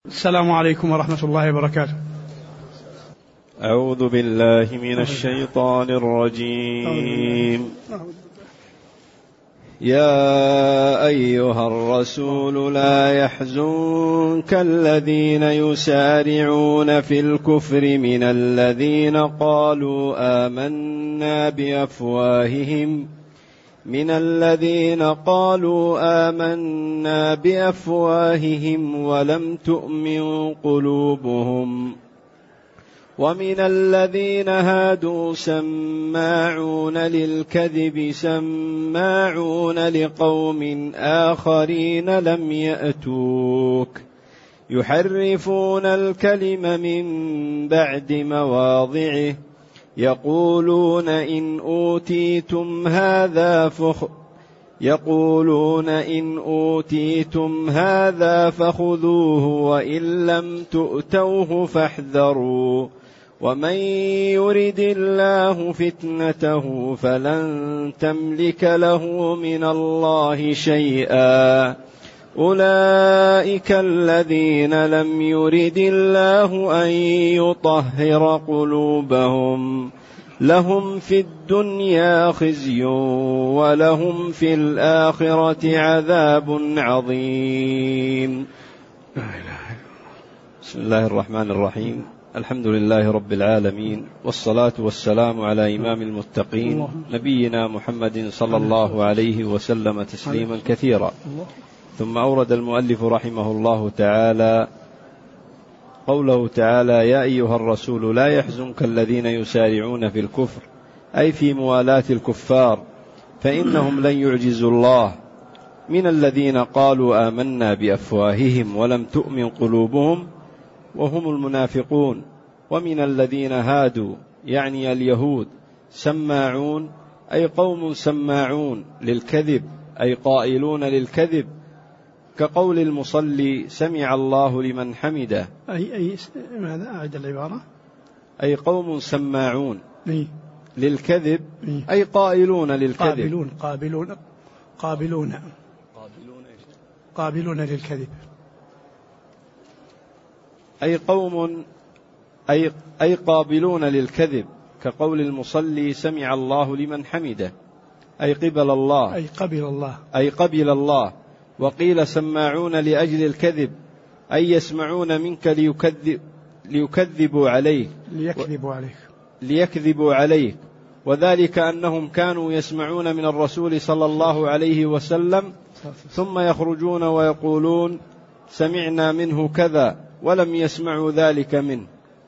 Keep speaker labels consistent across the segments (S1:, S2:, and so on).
S1: السلام عليكم ورحمة الله وبركاته.
S2: أعوذ بالله من الشيطان الرجيم. يا أيها الرسول لا يحزنك الذين يسارعون في الكفر من الذين قالوا آمنا بأفواههم ولم تؤمن قلوبهم ومن الذين هادوا سماعون للكذب سماعون لقوم آخرين لم يأتوك يحرفون الكلم من بعد مواضعه يقولون إن أوتيتم هذا فخذوه وإن لم تؤتوه فاحذروا ومن يرد الله فتنته فلن تملك له من الله شيئا أولئك الذين لم يرد الله أن يطهر قلوبهم لهم في الدنيا خزي ولهم في الآخرة عذاب عظيم. بسم الله الرحمن الرحيم. الحمد لله رب العالمين، والصلاة والسلام على إمام المتقين نبينا محمد صلى الله عليه وسلم تسليما كثيرا. ثم أورد المؤلف رحمه الله تعالى قوله تعالى: يا أيها الرسول لا يحزنك الذين يسارعون في الكفر، أي في موالاة الكفار، فإنهم لن يعجزوا الله، من الذين قالوا آمنا بأفواههم ولم تؤمن قلوبهم وهم المنافقون، ومن الذين هادوا يعني اليهود سماعون أي قوم سماعون للكذب أي قائلون للكذب، كقول المصلي سمع الله لمن حمده.
S1: ماذا أعد العبارة؟
S2: أي قوم سماعون للكذب أي قائلون للكذب.
S1: قابلون للكذب
S2: أي قابلون للكذب، كقول المصلي سمع الله لمن حمده أي قبل الله. وقيل سماعون لأجل الكذب أي يسمعون منك ليكذبوا عليك، وذلك أنهم كانوا يسمعون من الرسول صلى الله عليه وسلم ثم يخرجون ويقولون سمعنا منه كذا ولم يسمعوا ذلك منه.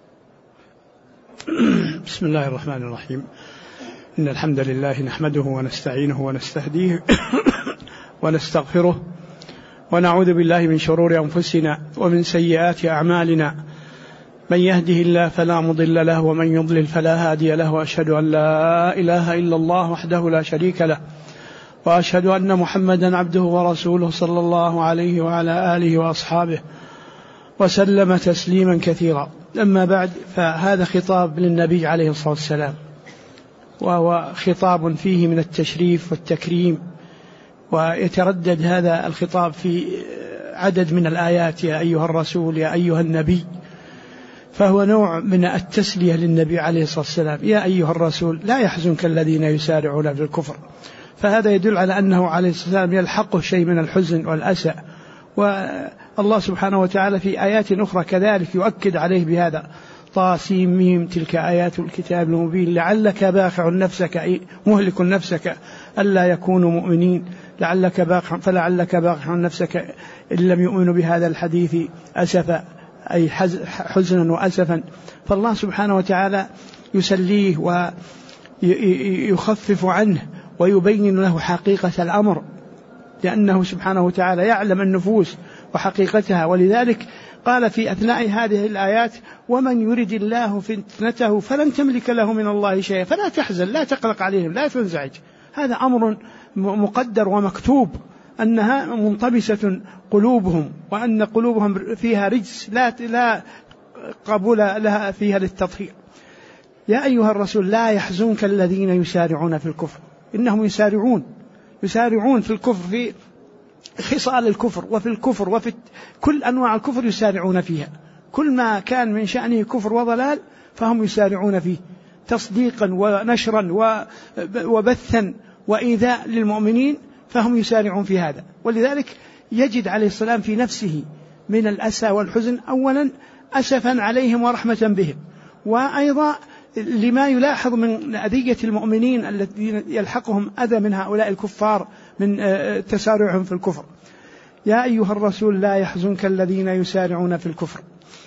S1: بسم الله الرحمن الرحيم. إن الحمد لله نحمده ونستعينه ونستهديه ونستغفره ونعوذ بالله من شرور أنفسنا ومن سيئات أعمالنا، من يهده الله فلا مضل له ومن يضلل فلا هادي له، وأشهد أن لا إله إلا الله وحده لا شريك له، وأشهد أن محمدا عبده ورسوله صلى الله عليه وعلى آله وأصحابه وسلم تسليما كثيرا. أما بعد، فهذا خطاب للنبي عليه الصلاة والسلام، وهو خطاب فيه من التشريف والتكريم، ويتردد هذا الخطاب في عدد من الآيات: يا أيها الرسول، يا أيها النبي، فهو نوع من التسلية للنبي عليه الصلاة والسلام. يا أيها الرسول لا يحزنك الذين يسارعون في الكفر، فهذا يدل على أنه عليه الصلاة والسلام يلحقه شيء من الحزن والأسى، والله سبحانه وتعالى في آيات أخرى كذلك يؤكد عليه بهذا: طاسيم تلك آيات الكتاب المبين لعلك باخع نفسك أي مهلك نفسك ألا يكونوا مؤمنين فلعلك باخع نفسك إن لم يؤمنوا بهذا الحديث أسفا أي حزنا وأسفا. فالله سبحانه وتعالى يسليه ويخفف عنه ويبين له حقيقة الأمر، لأنه سبحانه وتعالى يعلم النفوس وحقيقتها. ولذلك قال في أثناء هذه الآيات: ومن يرد الله فتنته فلن تملك له من الله شيئا، فلا تحزن، لا تقلق عليهم، لا تنزعج، هذا أمر مقدر ومكتوب، أنها منطبسة قلوبهم، وأن قلوبهم فيها رجس لا قبول لها فيها للتطهير. يا أيها الرسول لا يحزنك الذين يسارعون في الكفر، إنهم يسارعون في الكفر خصال الكفر وفي الكفر وفي كل أنواع الكفر يسارعون فيها، كل ما كان من شأنه كفر وضلال فهم يسارعون فيه تصديقا ونشرا وبثا وإيذاء للمؤمنين، فهم يسارعون في هذا. ولذلك يجد عليه السلام في نفسه من الأسى والحزن أولا أسفا عليهم ورحمة بهم، وأيضا لما يلاحظ من أذية المؤمنين الذين يلحقهم أذى من هؤلاء الكفار من تسارعهم في الكفر. يا أيها الرسول لا يحزنك الذين يسارعون في الكفر.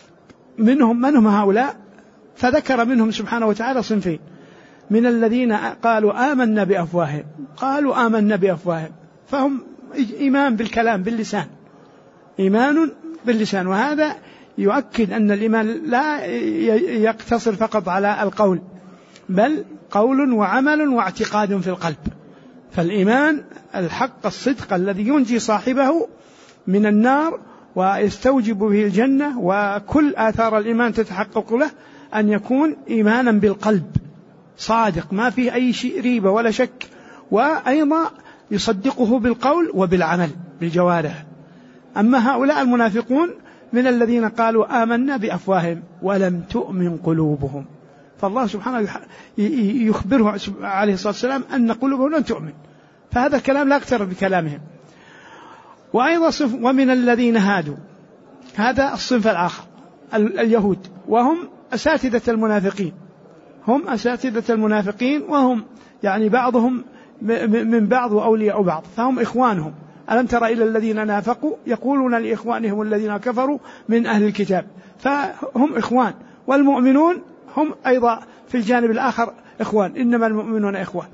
S1: من هم هؤلاء؟ فذكر منهم سبحانه وتعالى صنفين: من الذين قالوا آمنا بأفواههم، قالوا آمنا بأفواههم، فهم إيمان بالكلام باللسان، إيمان باللسان، وهذا يؤكد أن الإيمان لا يقتصر فقط على القول، بل قول وعمل واعتقاد في القلب. فالإيمان الحق الصدق الذي ينجي صاحبه من النار ويستوجب به الجنة، وكل آثار الإيمان تتحقق له أن يكون إيمانا بالقلب صادق ما فيه أي شيء ريبة ولا شك، وأيضا يصدقه بالقول وبالعمل بالجوارح. أما هؤلاء المنافقون من الذين قالوا آمنا بأفواههم ولم تؤمن قلوبهم، فالله سبحانه يخبره عليه الصلاة والسلام أن قلوبهم لن تؤمن، فهذا الكلام لا يقترب بكلامهم. وأيضا ومن الذين هادوا، هذا الصنف الآخر اليهود، وهم أساتذة المنافقين، هم أساتذة المنافقين، وهم يعني بعضهم من بعض وأولياء بعض، فهم إخوانهم. ألم تر إلى الذين نافقوا يقولون لإخوانهم الذين كفروا من أهل الكتاب، فهم إخوان، والمؤمنون هم أيضا في الجانب الآخر إخوان، إنما المؤمنون إخوة.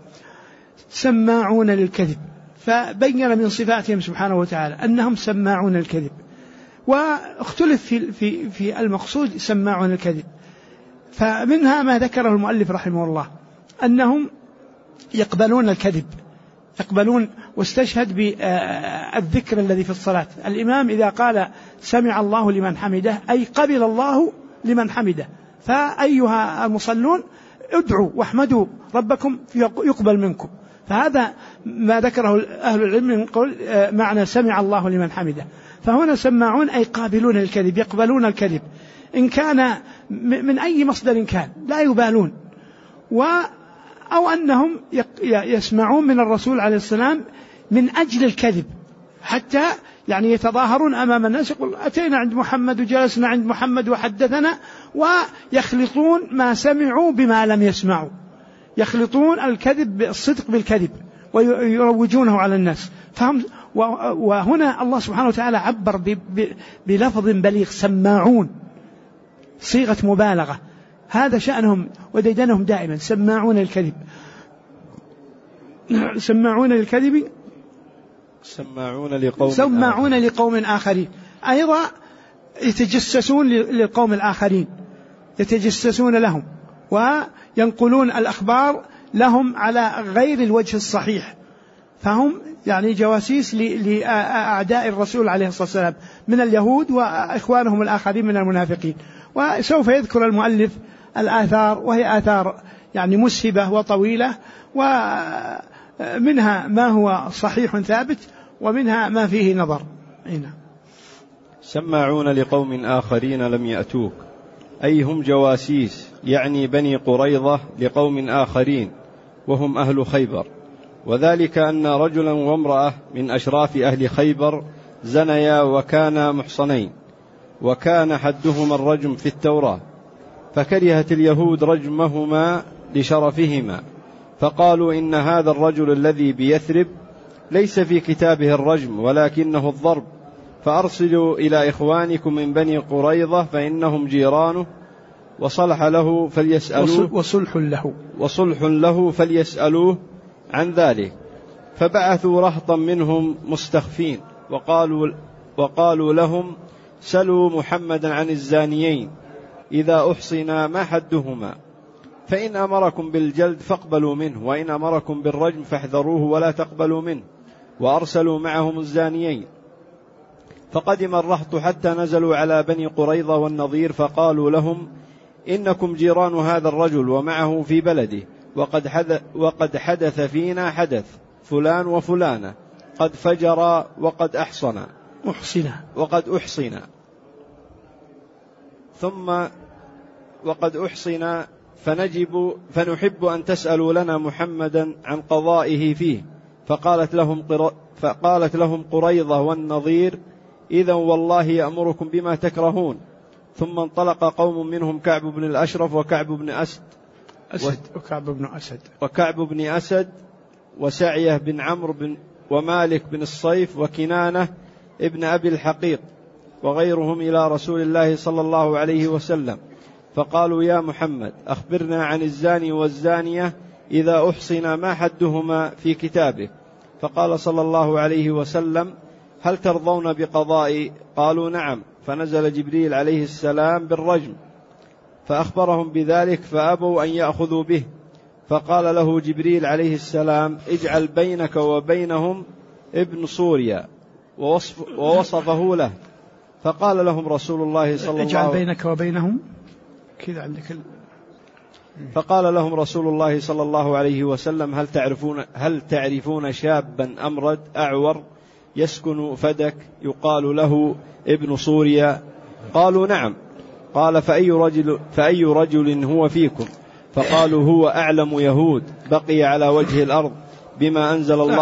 S1: سماعون للكذب، فبين من صفاتهم سبحانه وتعالى أنهم سماعون الكذب، واختلف في المقصود سماعون الكذب. فمنها ما ذكره المؤلف رحمه الله أنهم يقبلون الكذب، يقبلون، واستشهد بالذكر الذي في الصلاة. الإمام إذا قال سمع الله لمن حمده أي قبل الله لمن حمده، فأيها المصلون ادعوا واحمدوا ربكم يقبل منكم. فهذا ما ذكره أهل العلم من قول معنى سمع الله لمن حمده. فهنا سماعون أي قابلون الكذب، يقبلون الكذب إن كان من أي مصدر كان، لا يبالون. أو أنهم يسمعون من الرسول عليه السلام من أجل الكذب، حتى يعني يتظاهرون أمام الناس، يقول أتينا عند محمد وجلسنا عند محمد وحدثنا، ويخلطون ما سمعوا بما لم يسمعوا، يخلطون الكذب بالصدق بالكذب ويروجونه على الناس. وهنا الله سبحانه وتعالى عبر بلفظ بليغ سماعون، صيغة مبالغة، هذا شأنهم وديدنهم دائما، سماعون الكذب. سماعون الكذب، سماعون لقوم آخرين، أيضا يتجسسون للقوم الآخرين، يتجسسون لهم وينقلون الأخبار لهم على غير الوجه الصحيح، فهم يعني جواسيس لأعداء الرسول عليه الصلاة والسلام من اليهود وإخوانهم الآخرين من المنافقين. وسوف يذكر المؤلف الآثار، وهي آثار يعني مسهبة وطويلة، ومنها ما هو صحيح ثابت ومنها ما فيه نظر. هنا
S2: سماعون لقوم آخرين لم يأتوك، أي هم جواسيس، يعني بني قريظة لقوم آخرين وهم أهل خيبر. وذلك أن رجلا وامرأة من أشراف أهل خيبر زنيا وكانا محصنين، وكان حدهما الرجم في التوراة، فكرهت اليهود رجمهما لشرفهما، فقالوا إن هذا الرجل الذي بيثرب ليس في كتابه الرجم ولكنه الضرب، فأرسلوا إلى إخوانكم من بني قريظة فإنهم جيرانه، وصلح له فليسألوه وصلح له فليسألوه عن ذلك. فبعثوا رهطا منهم مستخفين وقالوا لهم سلوا محمدا عن الزانيين إذا أحصنا ما حدهما، فإن أمركم بالجلد فاقبلوا منه، وإن أمركم بالرجم فاحذروه ولا تقبلوا منه. وأرسلوا معهم الزانيين. فقدم الرهط حتى نزلوا على بني قريظة والنضير، فقالوا لهم إنكم جيران هذا الرجل ومعه في بلده، وقد حدث فينا حدث فلان وفلانة، قد فجر وقد أحصن ثم وقد أحصن فنحب أن تسألوا لنا محمدا عن قضائه فيه. فقالت لهم قريظة والنضير: إذا والله يأمركم بما تكرهون. ثم انطلق قوم منهم كعب بن الأشرف وكعب بن أسد وسعية بن عمرو ومالك بن الصيف وكنانة ابن أبي الحقيق وغيرهم إلى رسول الله صلى الله عليه وسلم، فقالوا: يا محمد، أخبرنا عن الزاني والزانية إذا أحصنا ما حدهما في كتابه. فقال صلى الله عليه وسلم: هل ترضون بقضائي؟ قالوا: نعم. فنزل جبريل عليه السلام بالرجم فأخبرهم بذلك فأبوا أن يأخذوا به. فقال له جبريل عليه السلام: اجعل بينك وبينهم ابن صوريا، ووصفه له. فقال لهم رسول الله صلى الله عليه وسلم:
S1: اجعل بينك وبينهم كذا عندك
S2: فقال لهم رسول الله صلى الله عليه وسلم: هل تعرفون شابا أمرد أعور يسكن فدك يقال له ابن صوريا؟ قالوا: نعم. قال: فأي رجل هو فيكم؟ فقالوا: هو أعلم يهود بقي على وجه الأرض بما أنزل الله.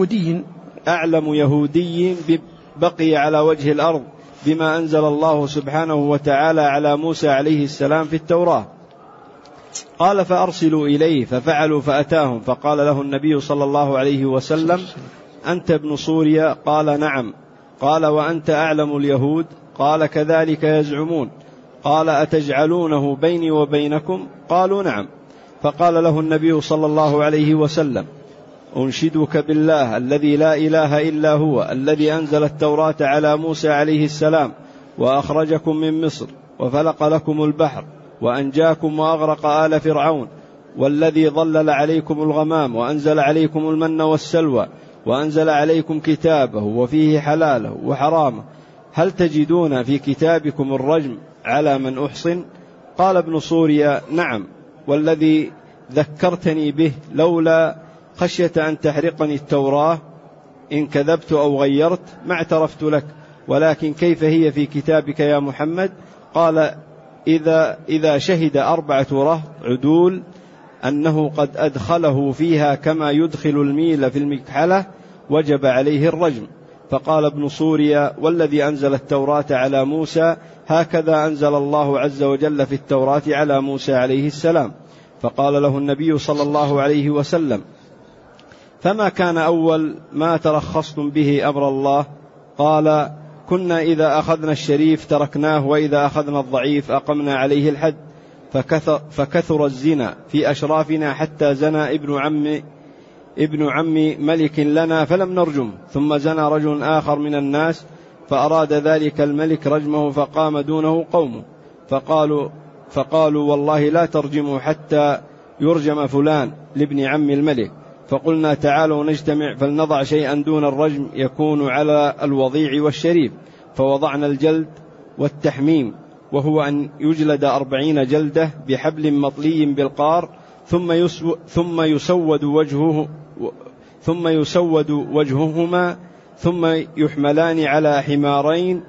S2: أعلم يهودي بقي على وجه الأرض بما أنزل الله سبحانه وتعالى على موسى عليه السلام في التوراة. قال: فأرسلوا إليه. ففعلوا فأتاهم. فقال له النبي صلى الله عليه وسلم: أنت ابن صوريا؟ قال: نعم. قال: وأنت أعلم اليهود؟ قال: كذلك يزعمون. قال: أتجعلونه بيني وبينكم؟ قالوا: نعم. فقال له النبي صلى الله عليه وسلم: أنشدك بالله الذي لا إله إلا هو، الذي أنزل التوراة على موسى عليه السلام وأخرجكم من مصر وفلق لكم البحر وأنجاكم وأغرق آل فرعون، والذي ظلل عليكم الغمام وأنزل عليكم المن والسلوى وأنزل عليكم كتابه وفيه حلاله وحرامه، هل تجدون في كتابكم الرجم على من أحصن؟ قال ابن صوريا: نعم، والذي ذكرتني به لولا خشية أن تحرقني التوراة إن كذبت أو غيرت ما اعترفت لك، ولكن كيف هي في كتابك يا محمد؟ قال: إذا شهد 4 رهط عدول أنه قد أدخله فيها كما يدخل الميل في المكحلة وجب عليه الرجم. فقال ابن صوريا: والذي أنزل التوراة على موسى هكذا أنزل الله عز وجل في التوراة على موسى عليه السلام. فقال له النبي صلى الله عليه وسلم: فما كان أول ما ترخصتم به أمر الله؟ قال: كنا إذا أخذنا الشريف تركناه، وإذا أخذنا الضعيف أقمنا عليه الحد. فكثر الزنا في أشرافنا حتى زنى ابن عم ملك لنا فلم نرجم، ثم زنى رجل آخر من الناس فأراد ذلك الملك رجمه فقام دونه قومه فقالوا: والله لا ترجموا حتى يرجم فلان لابن عم الملك. فقلنا: تعالوا نجتمع فلنضع شيئا دون الرجم يكون على الوضيع والشريف. فوضعنا الجلد والتحميم، وهو أن يجلد 40 جلدة بحبل مطلي بالقار، ثم يسود وجههما، ثم يحملان على حمارين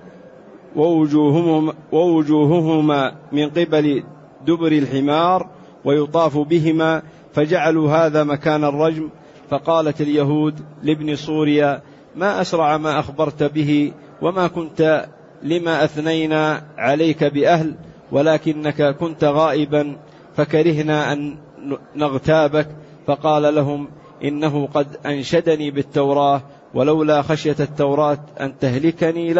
S2: ووجوههما من قبل دبر الحمار ويطاف بهما، فجعلوا هذا مكان الرجم. فقالت اليهود لابن صوريا: ما أسرع ما أخبرت به، وما كنت لما أثنينا عليك بأهل، ولكنك كنت غائبا فكرهنا أن نغتابك. فقال لهم: إنه قد أنشدني بالتوراة، ولولا خشية التوراة أن تهلكني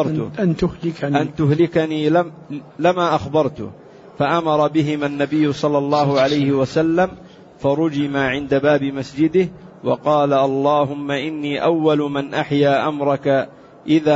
S2: لما أخبرته. فأمر بهما النبي صلى الله عليه وسلم فرجما عند باب مسجده، وقال: اللهم إني أول من أحيا أمرك إذ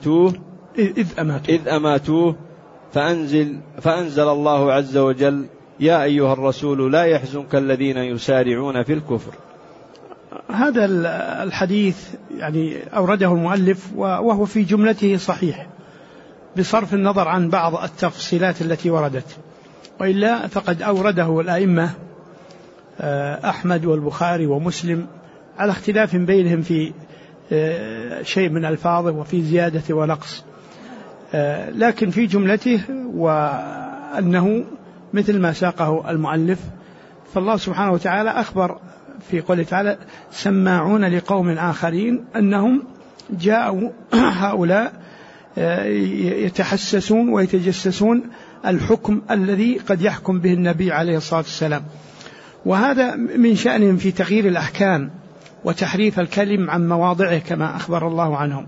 S2: أماتوه. فأنزل الله عز وجل: يا أيها الرسول لا يحزنك الذين يسارعون في الكفر.
S1: هذا الحديث يعني أورده المؤلف وهو في جملته صحيح بصرف النظر عن بعض التفصيلات التي وردت، وإلا فقد أورده الأئمة أحمد والبخاري ومسلم على اختلاف بينهم في شيء من ألفاظه وفي زيادة ونقص، لكن في جملته وأنه مثل ما ساقه المؤلف. فالله سبحانه وتعالى أخبر في قوله تعالى سماعون لقوم آخرين أنهم جاءوا هؤلاء يتحسسون ويتجسسون الحكم الذي قد يحكم به النبي عليه الصلاة والسلام، وهذا من شأنهم في تغيير الأحكام وتحريف الكلم عن مواضعه كما أخبر الله عنهم.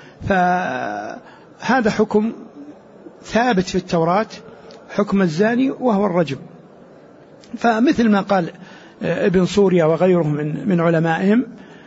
S1: فهذا حكم ثابت في التوراة، حكم الزاني وهو الرجم. فمثل ما قال ابن سوريا وغيره من علمائهم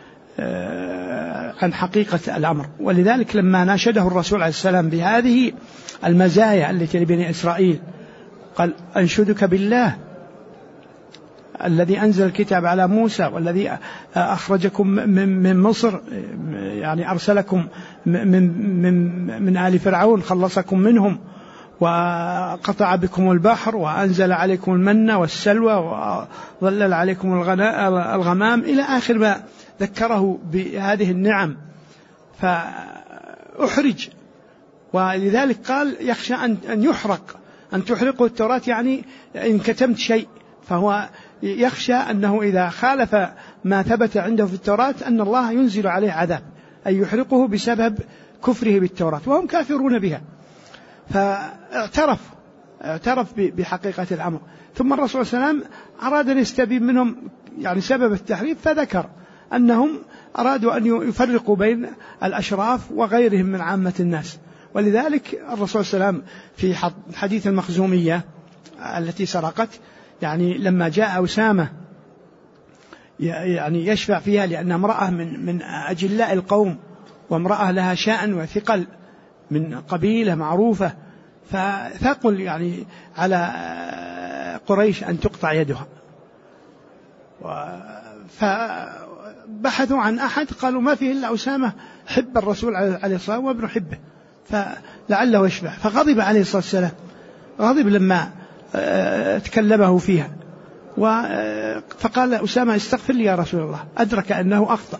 S1: عن حقيقة الأمر. ولذلك لما ناشده الرسول عليه السلام بهذه المزايا التي لبني إسرائيل قال أنشدك بالله الذي أنزل الكتاب على موسى والذي أخرجكم من مصر، يعني أرسلكم من آل فرعون، خلصكم منهم وقطع بكم البحر وأنزل عليكم المن والسلوى وظلل عليكم الغمام إلى آخر ما ذكره بهذه النعم، فأحرج. ولذلك قال يخشى أن يحرق، أن تحرقوا التوراة، يعني إن كتمت شيء، فهو يخشى أنه إذا خالف ما ثبت عنده في التوراة أن الله ينزل عليه عذاب، أي يحرقه بسبب كفره بالتوراة وهم كافرون بها. فاعترف بحقيقة الأمر. ثم الرسول صلى الله عليه وسلم أراد أن يستبين منهم يعني سبب التحريف، فذكر أنهم أرادوا أن يفرقوا بين الأشراف وغيرهم من عامة الناس. ولذلك الرسول صلى الله عليه وسلم في حديث المخزومية التي سرقت، يعني لما جاء أسامة يعني يشفع فيها لأنها امرأة من أجلاء القوم وامرأة لها شأن وثقل من قبيلة معروفة، فثقل يعني على قريش أن تقطع يدها. فبحثوا عن أحد قالوا ما فيه إلا أسامة حب الرسول عليه الصلاة والسلام وابن حبه، فلعله يشفع. فغضب عليه الصلاة والسلام، غضب لما تكلمه فيها، فقال أسامة استغفر لي يا رسول الله، أدرك أنه أخطأ.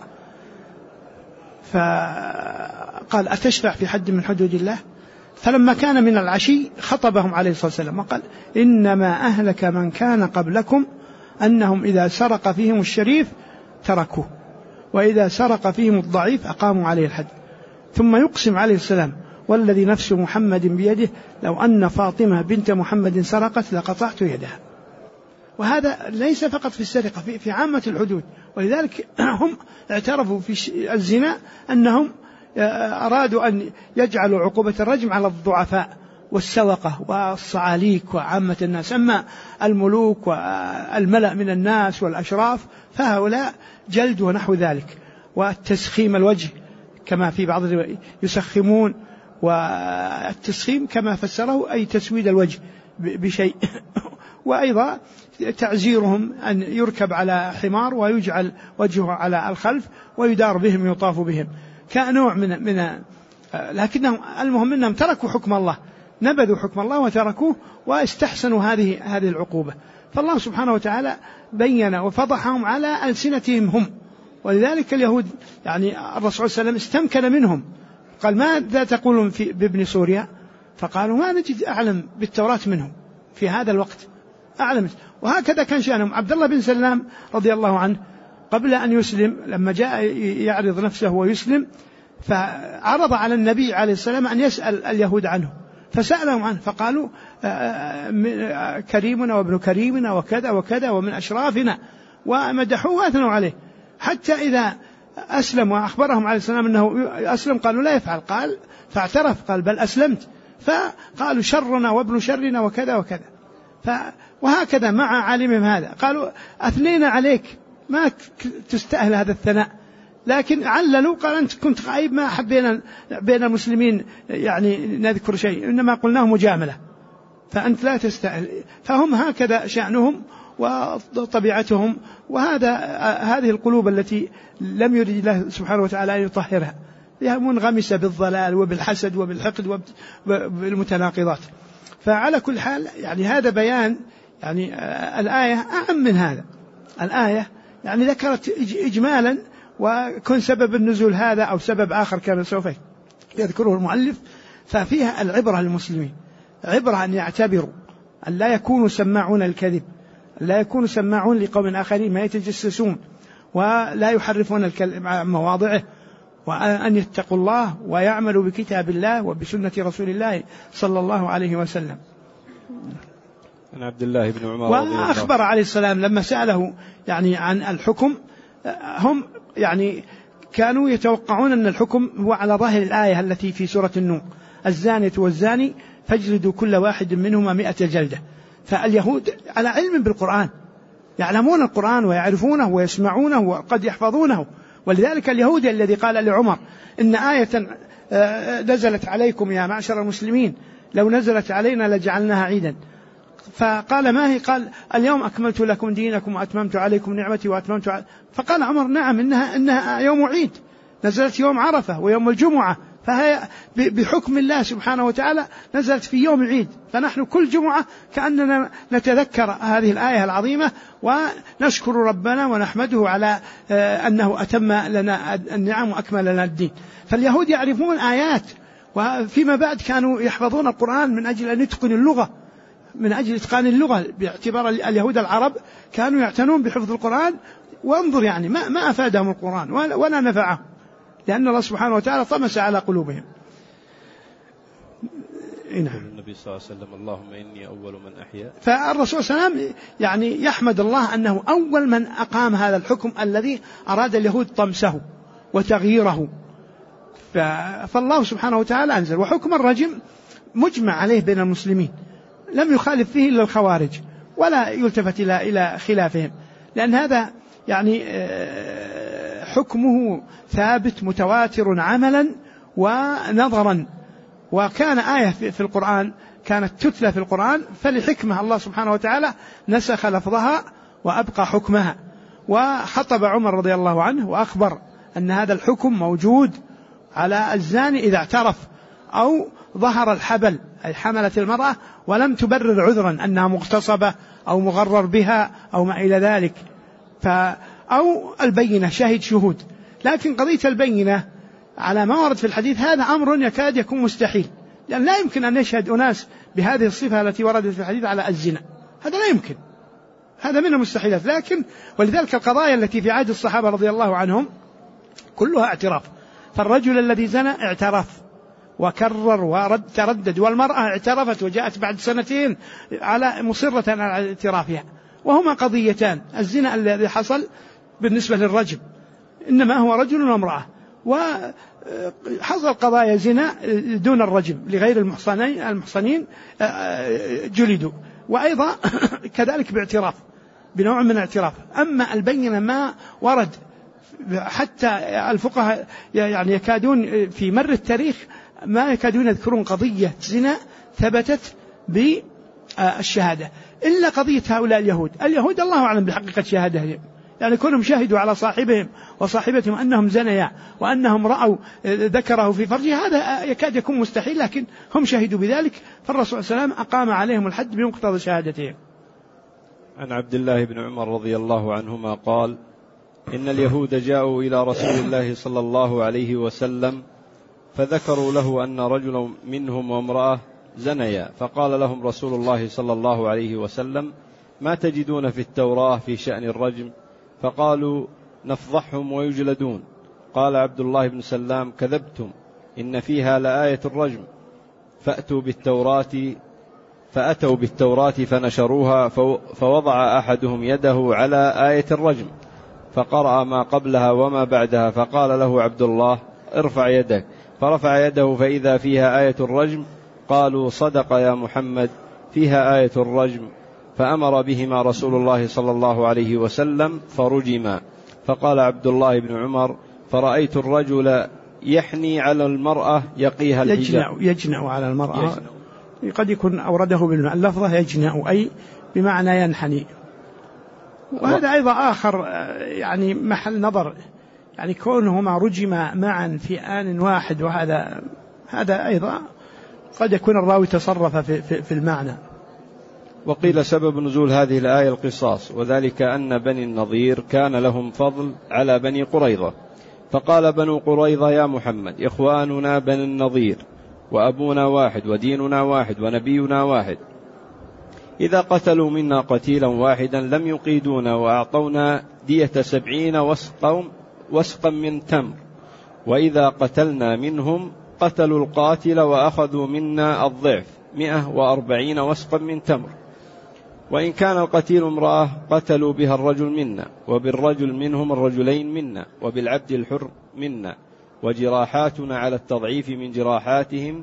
S1: فقال أتشفع في حد من حدود الله؟ فلما كان من العشي خطبهم عليه الصلاة والسلام وقال إنما أهلك من كان قبلكم أنهم إذا سرق فيهم الشريف تركوه، وإذا سرق فيهم الضعيف أقاموا عليه الحد. ثم يقسم عليه السلام والذي نفس محمد بيده لو أن فاطمة بنت محمد سرقت لقطعت يدها. وهذا ليس فقط في السرقة، في عامة الحدود. ولذلك هم اعترفوا في الزنا أنهم أرادوا أن يجعلوا عقوبة الرجم على الضعفاء والسوقة والصعاليك وعامة الناس، أما الملوك والملأ من الناس والأشراف فهؤلاء جلد ونحو ذلك. والتسخيم الوجه كما في بعض يسخمون، والتسخيم كما فسره أي تسويد الوجه بشيء. وأيضا تعزيرهم أن يركب على حمار ويجعل وجهه على الخلف ويدار بهم يطاف بهم كنوع من لكنهم المهم أنهم تركوا حكم الله، نبذوا حكم الله وتركوه واستحسنوا هذه العقوبة. فالله سبحانه وتعالى بين وفضحهم على ألسنتهم هم. ولذلك اليهود يعني الرسول صلى الله عليه وسلم استمكن منهم، قال ماذا تقولون بابن سوريا؟ فقالوا ما نجد أعلم بالتوراة منهم في هذا الوقت، أعلم. وهكذا كان شأنهم. عبد الله بن سلام رضي الله عنه قبل أن يسلم لما جاء يعرض نفسه ويسلم، فعرض على النبي عليه السلام أن يسأل اليهود عنه، فسألهم عنه فقالوا كريمنا وابن كريمنا وكذا وكذا ومن أشرافنا، ومدحوه وأثنوا عليه. حتى إذا أسلم وأخبرهم عليه السلام أنه أسلم قالوا لا يفعل، قال فاعترف قال بل أسلمت، فقالوا شرنا وابن شرنا وكذا وكذا. وهكذا مع عالمهم هذا قالوا أثنينا عليك ما تستأهل هذا الثناء، لكن عللوا قال أنت كنت غائب ما حبينا بين المسلمين يعني نذكر شيء، إنما قلناه مجاملة، فأنت لا تستأهل. فهم هكذا شأنهم وطبيعتهم. هذه القلوب التي لم يرد الله سبحانه وتعالى أن يطهرها هي منغمسة بالضلال وبالحسد وبالحقد وبالمتناقضات. فعلى كل حال يعني هذا بيان، يعني الآية أعم من هذا. الآية يعني ذكرت إجمالا وكن سبب النزول هذا أو سبب آخر كان سوف يذكره المؤلف. ففيها العبرة للمسلمين، عبرة أن يعتبروا، أن لا يكونوا سماعون الكذب، لا يكونوا سماعون لقوم آخرين ما يتجسسون ولا يحرفون الكلم عن مواضعه، وأن يتقوا الله ويعملوا بكتاب الله وبسنة رسول الله صلى الله عليه وسلم.
S2: عن عبد الله بن عمر
S1: وأخبر عليه السلام لما سأله يعني عن الحكم، هم يعني كانوا يتوقعون أن الحكم هو على ظاهر الآية التي في سورة النور: الزانية والزاني فاجلدوا كل واحد منهما 100 جلدة. فاليهود على علم بالقرآن، يعلمون القرآن ويعرفونه ويسمعونه وقد يحفظونه. ولذلك اليهودي الذي قال لعمر إن آية نزلت عليكم يا معشر المسلمين لو نزلت علينا لجعلناها عيدا، فقال ما هي؟ قال اليوم أكملت لكم دينكم وأتممت عليكم نعمتي فقال عمر نعم إنها يوم عيد، نزلت يوم عرفة ويوم الجمعة، فهي بحكم الله سبحانه وتعالى نزلت في يوم عيد، فنحن كل جمعة كأننا نتذكر هذه الآية العظيمة ونشكر ربنا ونحمده على أنه أتم لنا النعم وأكمل لنا الدين. فاليهود يعرفون آيات، وفيما بعد كانوا يحفظون القرآن من أجل أن يتقنوا اللغة، من أجل إتقان اللغة، باعتبار اليهود العرب كانوا يعتنون بحفظ القرآن. وانظر يعني ما أفادهم القرآن ولا نفعهم، لأن الله سبحانه وتعالى طمس على قلوبهم.
S2: النبي صلى الله عليه وسلم اللهم إني أول من أحيا.
S1: فالرسول صلى الله عليه وسلم يعني يحمد الله أنه أول من أقام هذا الحكم الذي أراد اليهود طمسه وتغييره. فالله سبحانه وتعالى أنزل. وحكم الرجم مجمع عليه بين المسلمين، لم يخالف فيه إلا الخوارج ولا يلتفت إلى خلافهم، لأن هذا يعني حكمه ثابت متواتر عملا ونظرا. وكان آية في القرآن كانت تتلى في القرآن، فلحكمة الله سبحانه وتعالى نسخ لفظها وأبقى حكمها. وخطب عمر رضي الله عنه وأخبر أن هذا الحكم موجود على الزاني إذا اعترف أو ظهر الحبل، أي حملت المرأة ولم تبرر عذرا أنها مغتصبة أو مغرر بها أو ما إلى ذلك، أو البينة شهد شهود. لكن قضية البينة على ما ورد في الحديث هذا أمر يكاد يكون مستحيل، لأن لا يمكن أن يشهد أناس بهذه الصفة التي وردت في الحديث على الزنا، هذا لا يمكن، هذا من المستحيلات. لكن ولذلك القضايا التي في عهد الصحابة رضي الله عنهم كلها اعتراف، فالرجل الذي زنى اعترف وكرر وتردد، والمرأة اعترفت وجاءت بعد 2 على مصرة على اعترافها. وهما قضيتان: الزنا الذي حصل بالنسبة للرجم إنما هو رجل وامرأة، وحصل قضايا زنا دون الرجم لغير المحصنين جلدوا، وأيضا كذلك باعتراف بنوع من الاعتراف. أما البينة ما ورد، حتى الفقهاء يعني يكادون في مر التاريخ ما يكادون يذكرون قضية زنا ثبتت بالشهادة إلا قضية هؤلاء اليهود الله أعلم بحقيقة شهادتهم، يعني كونهم شهدوا على صاحبهم وصاحبتهم أنهم زنيا وأنهم رأوا ذكره في فرجه، هذا يكاد يكون مستحيل، لكن هم شهدوا بذلك، فالرسول صلى الله عليه وسلم أقام عليهم الحد بمقتضى شهادتهم.
S2: عن عبد الله بن عمر رضي الله عنهما قال: إن اليهود جاءوا إلى رسول الله صلى الله عليه وسلم فذكروا له أن رجلا منهم وامرأة زنيا، فقال لهم رسول الله صلى الله عليه وسلم: ما تجدون في التوراة في شأن الرجم؟ فقالوا: نفضحهم ويجلدون. قال عبد الله بن سلام: كذبتم، إن فيها لآية الرجم. فأتوا بالتوراة فنشروها، فوضع أحدهم يده على آية الرجم فقرأ ما قبلها وما بعدها، فقال له عبد الله: ارفع يدك. فرفع يده فإذا فيها آية الرجم. قالوا: صدق يا محمد، فيها آية الرجم. فأمر بهما رسول الله صلى الله عليه وسلم فرجما. فقال عبد الله بن عمر: فرأيت الرجل يحني على المرأة يقيها الحجاب.
S1: يجنأ على المرأة، قد يكون أورده باللفظة يجنأ أي بمعنى ينحني. وهذا أيضا آخر يعني محل نظر، يعني كونهما رجما معا في آن واحد، وهذا أيضا قد يكون الراوي تصرف في المعنى.
S2: وقيل سبب نزول هذه الآية القصاص، وذلك أن بني النضير كان لهم فضل على بني قريظة، فقال بنو قريظة يا محمد إخواننا بني النضير وأبونا واحد وديننا واحد ونبينا واحد، إذا قتلوا منا قتيلا واحدا لم يقيدونا وأعطونا دية 70 وسقا من تمر، وإذا قتلنا منهم قتلوا القاتل وأخذوا منا الضعف 140 وسقا من تمر، وإن كان القتيل امرأة قتلوا بها الرجل منا، وبالرجل منهم الرجلين منا، وبالعبد الحر منا، وجراحاتنا على التضعيف من جراحاتهم،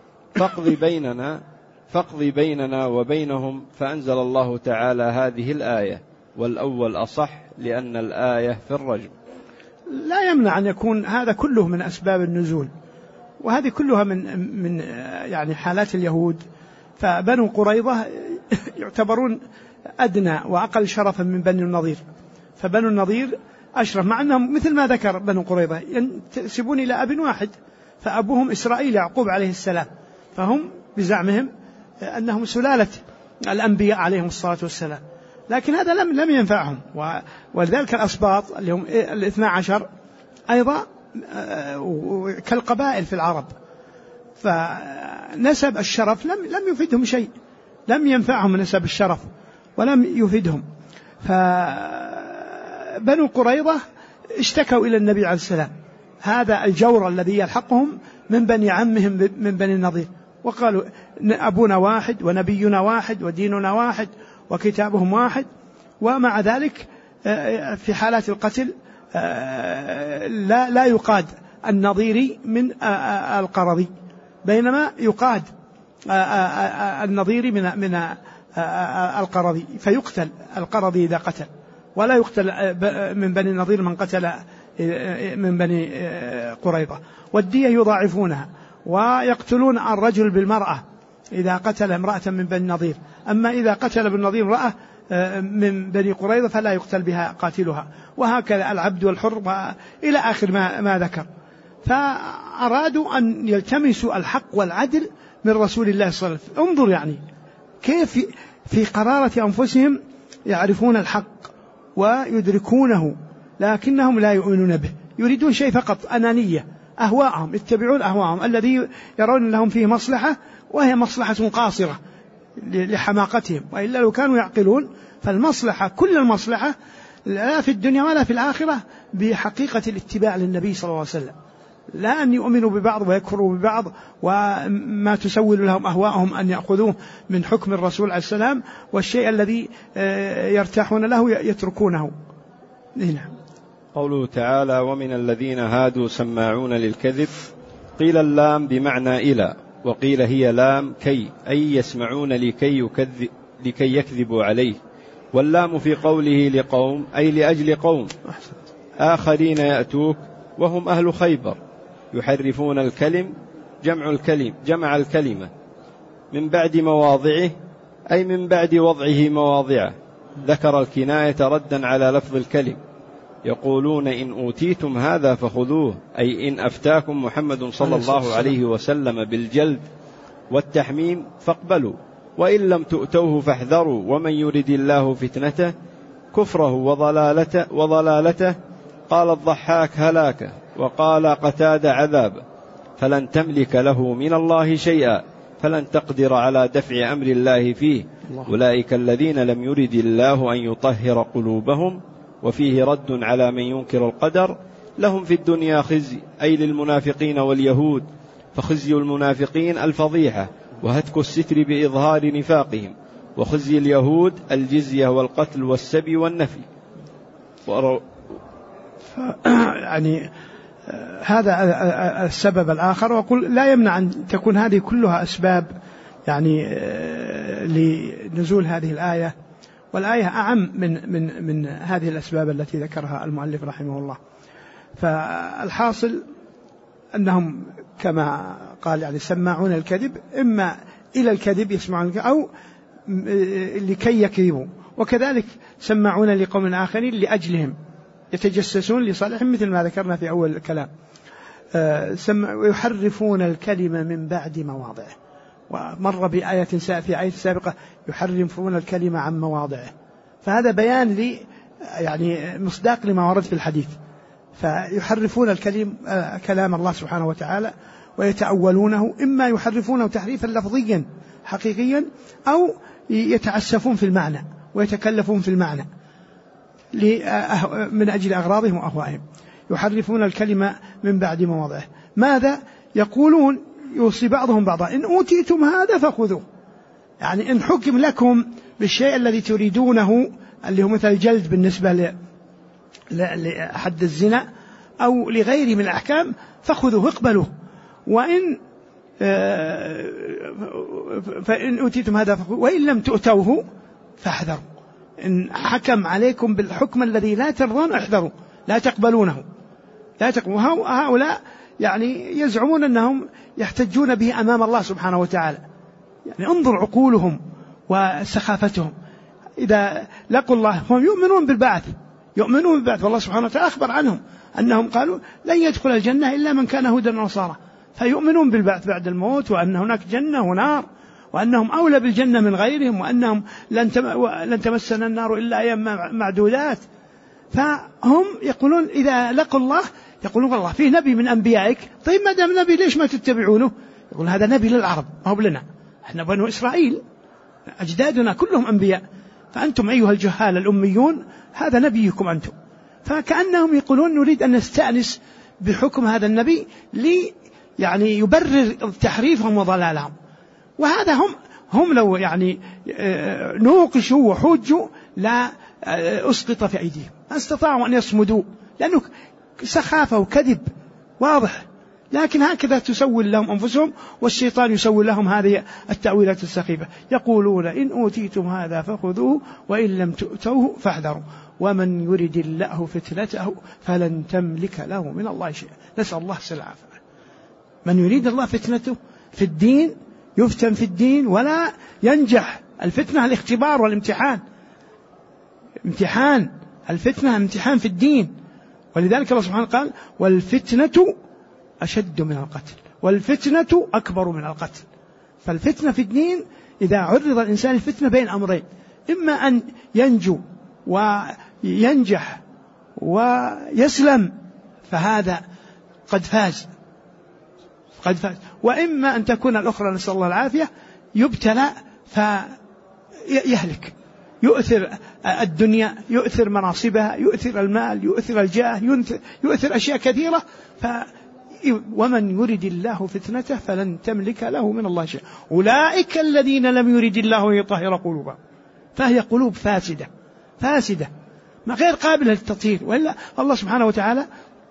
S2: فاقض بيننا وبينهم. فأنزل الله تعالى هذه الآية، والأول أصح لأن الآية في الرجم.
S1: لا يمنع أن يكون هذا كله من أسباب النزول، وهذه كلها من يعني حالات اليهود. فبنو قريظة يعتبرون أدنى وأقل شرفا من بني النضير، فبنو النضير أشرف، مع أنهم مثل ما ذكر بنو قريظة ينتسبون إلى أب واحد، فأبوهم إسرائيل يعقوب عليه السلام، فهم بزعمهم أنهم سلالة الأنبياء عليهم الصلاة والسلام، لكن هذا لم ينفعهم. ولذلك الأسباط اللي هم 12 أيضا كالقبائل في العرب، فنسب الشرف لم يفيدهم شيء، لم ينفعهم نسب الشرف ولم يفيدهم. فبنو قريظة اشتكوا إلى النبي عليه السلام هذا الجور الذي يلحقهم من بني عمهم من بني النضير، وقالوا أبونا واحد ونبينا واحد وديننا واحد وكتابهم واحد، ومع ذلك في حالات القتل لا يقاد النضيري من القرظي، بينما يقاد النضيري من القرظي، فيقتل القرظي إذا قتل، ولا يقتل من بني النضير من قتل من بني قريظة. والدية يضاعفونها، ويقتلون الرجل بالمرأة إذا قتل امرأة من بني النضير، أما إذا قتل بالنضير امرأة من بني قريظة فلا يقتل بها قاتلها، وهكذا العبد والحر إلى آخر ما ذكر. فأرادوا أن يلتمسوا الحق والعدل من رسول الله صلى الله عليه وسلم. انظر يعني كيف في قرارة أنفسهم يعرفون الحق ويدركونه، لكنهم لا يؤمنون به، يريدون شيء فقط، أنانية، أهواءهم، يتبعون أهواءهم الذي يرون لهم فيه مصلحة، وهي مصلحة قاصرة لحماقتهم، وإلا لو كانوا يعقلون فالمصلحة كل المصلحة لا في الدنيا ولا في الآخرة بحقيقة الاتباع للنبي صلى الله عليه وسلم، لا أن يؤمنوا ببعض ويكفروا ببعض، وما تسول لهم أهواءهم أن يأخذوه من حكم الرسول عليه السلام، والشيء الذي يرتاحون له يتركونه. نعم.
S2: قوله تعالى ومن الذين هادوا سماعون للكذب، قيل اللام بمعنى إلى، وقيل هي لام كي، أي يسمعون لكي يكذبوا عليه، واللام في قوله لقوم أي لأجل قوم آخرين يأتوك وهم أهل خيبر يحرفون الكلم، جمع الكلمة من بعد مواضعه أي من بعد وضعه مواضعه، ذكر الكناية ردا على لفظ الكلم، يقولون إن أوتيتم هذا فخذوه، أي إن أفتاكم محمد صلى الله عليه وسلم بالجلد والتحميم فاقبلوا، وإن لم تؤتوه فاحذروا، ومن يرد الله فتنته كفره وضلالته. قال الضحاك هلاكه، وقال قتادة عذابه، فلن تملك له من الله شيئا، فلن تقدر على دفع أمر الله فيه، أولئك الذين لم يرد الله أن يطهر قلوبهم. وفيه رد على من ينكر القدر، لهم في الدنيا خزي، أي للمنافقين واليهود، فخزي المنافقين الفضيحة وهتك الستر بإظهار نفاقهم، وخزي اليهود الجزية والقتل والسبي والنفي.
S1: يعني هذا السبب الآخر، وقل لا يمنع أن تكون هذه كلها أسباب يعني لنزول هذه الآية، والآية أعم من هذه الأسباب التي ذكرها المؤلف رحمه الله. فالحاصل أنهم كما قال يعني سماعون الكذب، إما إلى الكذب يسمعون أو لكي يكذبوا، وكذلك سماعون لقوم آخرين لأجلهم يتجسسون لصالحهم، مثل ما ذكرنا في أول الكلام. ويحرفون الكلمة من بعد مواضعه، ومر بآية في آية سابقة يحرفون الكلمة عن مواضعه، فهذا بيان لي يعني مصداق لما ورد في الحديث. فيحرفون كلام الله سبحانه وتعالى ويتأولونه، إما يحرفونه تحريفا لفظيا حقيقيا أو يتعسفون في المعنى ويتكلفون في المعنى من أجل أغراضهم وأهوائهم. يحرفون الكلمة من بعد مواضعه. ماذا يقولون؟ يوصي بعضهم بعضا: إن أوتيتم هذا فخذوه. يعني إن حكم لكم بالشيء الذي تريدونه اللي هو مثل الجلد بالنسبة لحد الزنا أو لغيره من الأحكام فخذوه اقبلوه، فإن أوتيتم هذا فخذوه وإن لم تؤتوه فاحذروا. إن حكم عليكم بالحكم الذي لا ترضون احذروا، لا تقبلونه، لا تقبلوا. هؤلاء يعني يزعمون أنهم يحتجون به أمام الله سبحانه وتعالى. يعني انظر عقولهم وسخافتهم. إذا لقوا الله هم يؤمنون بالبعث، والله سبحانه وتعالى أخبر عنهم أنهم قالوا لن يدخل الجنة إلا من كان هودا ونصارى، فيؤمنون بالبعث بعد الموت، وأن هناك جنة ونار، وأنهم أولى بالجنة من غيرهم، وأنهم لن تمسنا النار إلا أيام معدودات. فهم يقولون إذا لقوا الله يقولون والله فيه نبي من أنبيائك، طيب ما دام نبي ليش ما تتبعونه؟ يقول هذا نبي للعرب ما هو لنا، احنا بنو إسرائيل أجدادنا كلهم أنبياء، فأنتم أيها الجهال الأميون هذا نبيكم أنتم. فكأنهم يقولون نريد أن نستأنس بحكم هذا النبي يعني يبرر تحريفهم وضلالهم. وهذا هم لو يعني نوقشوا وحجوا لا أسقط في أيديهم، ما استطاعوا أن يصمدوا، لأنه سخافة وكذب واضح. لكن هكذا تسول لهم أنفسهم، والشيطان يسول لهم هذه التأويلات السخيفة. يقولون إن أوتيتم هذا فخذوه وإن لم تؤتوه فاحذروا ومن يرد الله فتنته فلن تملك له من الله شيئا. نسأل الله السلامة. من يريد الله فتنته في الدين يفتن في الدين ولا ينجح. الفتنة الاختبار والامتحان، الفتنة امتحان في الدين. ولذلك الله سبحانه قال والفتنة أشد من القتل والفتنة أكبر من القتل. فالفتنة في الدين إذا عرض الإنسان الفتنة بين أمرين: إما أن ينجو وينجح ويسلم فهذا قد فاز، وإما أن تكون الأخرى نسأل الله العافية يبتلى فيهلك، يؤثر الدنيا، يؤثر مناصبها، يؤثر المال، يؤثر الجاه، يؤثر أشياء كثيرة. ومن يرد الله فتنته فلن تملك له من الله شيء. أولئك الذين لم يرد الله يطهر قلوبهم، فهي قلوب فاسدة ما غير قابلة للتطهير. وإلا الله سبحانه وتعالى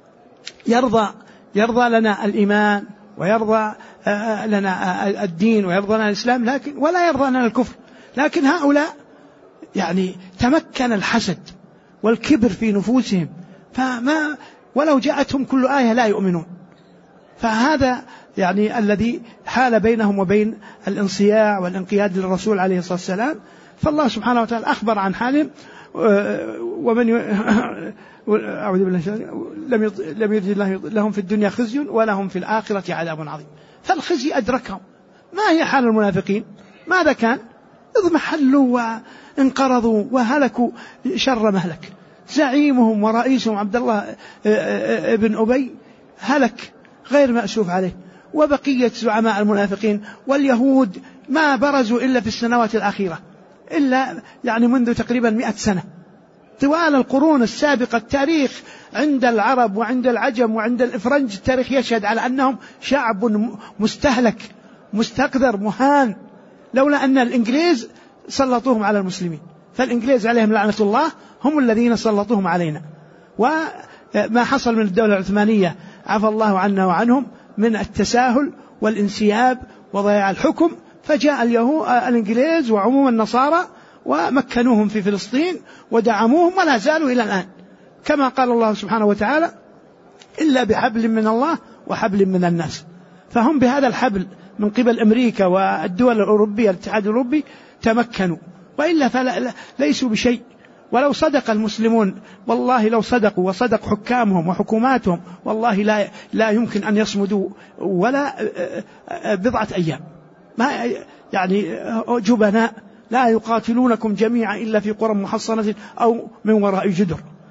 S1: يرضى لنا الإيمان ويرضى لنا الدين ويرضى لنا الإسلام، لكن ولا يرضى لنا الكفر. لكن هؤلاء يعني تمكن الحسد والكبر في نفوسهم، ولو جاءتهم كل آية لا يؤمنون. فهذا يعني الذي حال بينهم وبين الانصياع والانقياد للرسول عليه الصلاة والسلام. فالله سبحانه وتعالى أخبر عن حالهم: ومن أعوذ بالله لم يرد الله لهم في الدنيا خزي ولهم في الآخرة عذاب عظيم. فالخزي أدركهم. ما هي حال المنافقين؟ ماذا كان؟ اضمحلوا وانقرضوا وهلكوا شر مهلك. زعيمهم ورئيسهم عبد الله ابن أبي هلك غير مأسوف عليه، وبقية زعماء المنافقين واليهود ما برزوا إلا في السنوات الأخيرة، إلا يعني منذ تقريبا 100 سنة. طوال القرون السابقة التاريخ عند العرب وعند العجم وعند الإفرنج التاريخ يشهد على أنهم شعب مستهلك مستقذر مهان، لولا أن الإنجليز سلطوهم على المسلمين. فالإنجليز عليهم لعنة الله هم الذين سلطوهم علينا. وما حصل من الدولة العثمانية عفى الله عنا وعنهم من التساهل والانسياب وضياع الحكم، فجاء الإنجليز وعموم النصارى ومكنوهم في فلسطين ودعموهم ولا زالوا إلى الآن، كما قال الله سبحانه وتعالى: إلا بحبل من الله وحبل من الناس. فهم بهذا الحبل من قبل أمريكا والدول الأوروبية الاتحاد الأوروبي تمكنوا، وإلا فليسوا بشيء. ولو صدق المسلمون والله لو صدقوا وصدق حكامهم وحكوماتهم والله لا يمكن أن يصمدوا ولا بضعة أيام. ما يعني جبناء لا يقاتلونكم جميعا إلا في قرى محصنة أو من وراء جدر.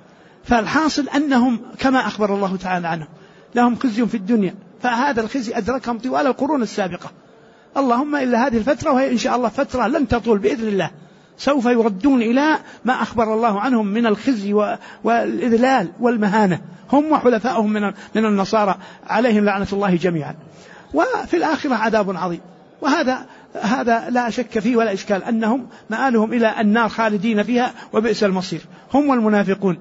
S1: فالحاصل أنهم كما أخبر الله تعالى عنهم لهم خزي في الدنيا، فهذا الخزي أدركهم طوال القرون السابقة، اللهم إلا هذه الفترة، وهي إن شاء الله فترة لن تطول بإذن الله، سوف يردون إلى ما أخبر الله عنهم من الخزي والإذلال والمهانة، هم وحلفائهم من النصارى عليهم لعنة الله جميعا. وفي الآخرة عذاب عظيم، وهذا لا شك فيه ولا إشكال أنهم مآلهم إلى النار خالدين فيها وبئس المصير، هم والمنافقون.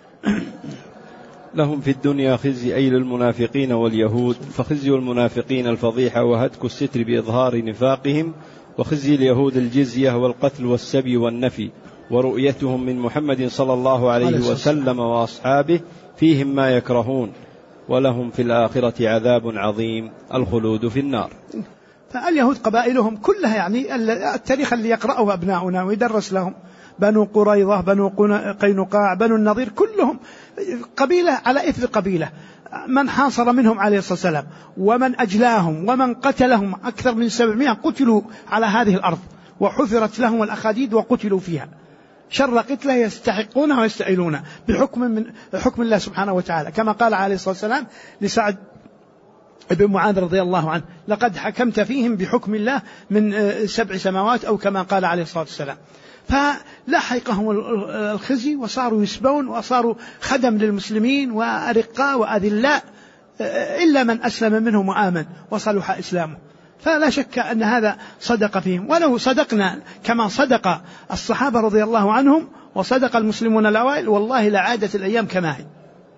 S2: لهم في الدنيا خزي، أي للمنافقين واليهود، فخزي المنافقين الفضيحة وهتك الستر بإظهار نفاقهم، وخزي اليهود الجزية والقتل والسبي والنفي، ورؤيتهم من محمد صلى الله عليه وسلم وأصحابه فيهم ما يكرهون، ولهم في الآخرة عذاب عظيم، الخلود في النار.
S1: فاليهود قبائلهم كلها، يعني التاريخ اللي يقرأه أبناؤنا ويدرس لهم، بنو قريظة، بنو قينقاع، بنو النضير، كلهم قبيلة على إثر قبيلة، من حاصر منهم عليه الصلاة والسلام ومن أجلاهم ومن قتلهم، أكثر من 700 قتلوا على هذه الأرض، وحفرت لهم الأخاديد وقتلوا فيها شر قتله يستحقونه ويستعيلونه بحكم حكم الله سبحانه وتعالى، كما قال عليه الصلاة والسلام لسعد ابن معاذ رضي الله عنه: لقد حكمت فيهم بحكم الله من 7 سماوات، أو كما قال عليه الصلاة والسلام. فلحقهم الخزي وصاروا يسبون وصاروا خدم للمسلمين وأرقاء وأذلاء، إلا من أسلم منهم وآمن وصلح إسلامه. فلا شك أن هذا صدق فيهم، ولو صدقنا كما صدق الصحابة رضي الله عنهم وصدق المسلمون الأوائل، والله لعادت الأيام كما هي.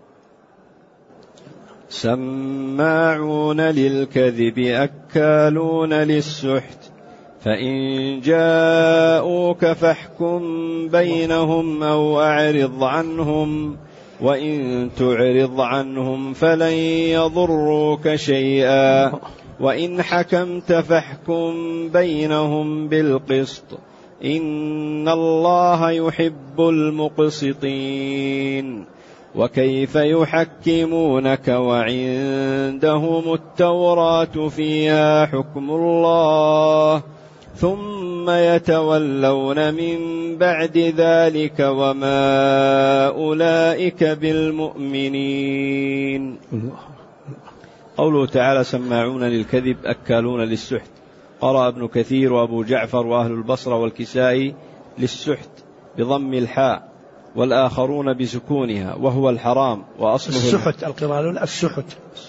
S2: سماعون للكذب أكالون للسحت، فإن جاءوك فاحكم بينهم أو أعرض عنهم، وإن تعرض عنهم فلن يضروك شيئا، وإن حكمت فاحكم بينهم بالقسط، إن الله يحب المقسطين. وكيف يحكمونك وعندهم التوراة فيها حكم الله، ثم يتولون من بعد ذلك وما أولئك بالمؤمنين. قوله تعالى: سماعون للكذب أكالون للسحت، قرأ ابن كثير وأبو جعفر وأهل البصرة والكسائي للسحت بضم الحاء، والآخرون بسكونها، وهو الحرام وأصله
S1: السحت، القرآن السحت،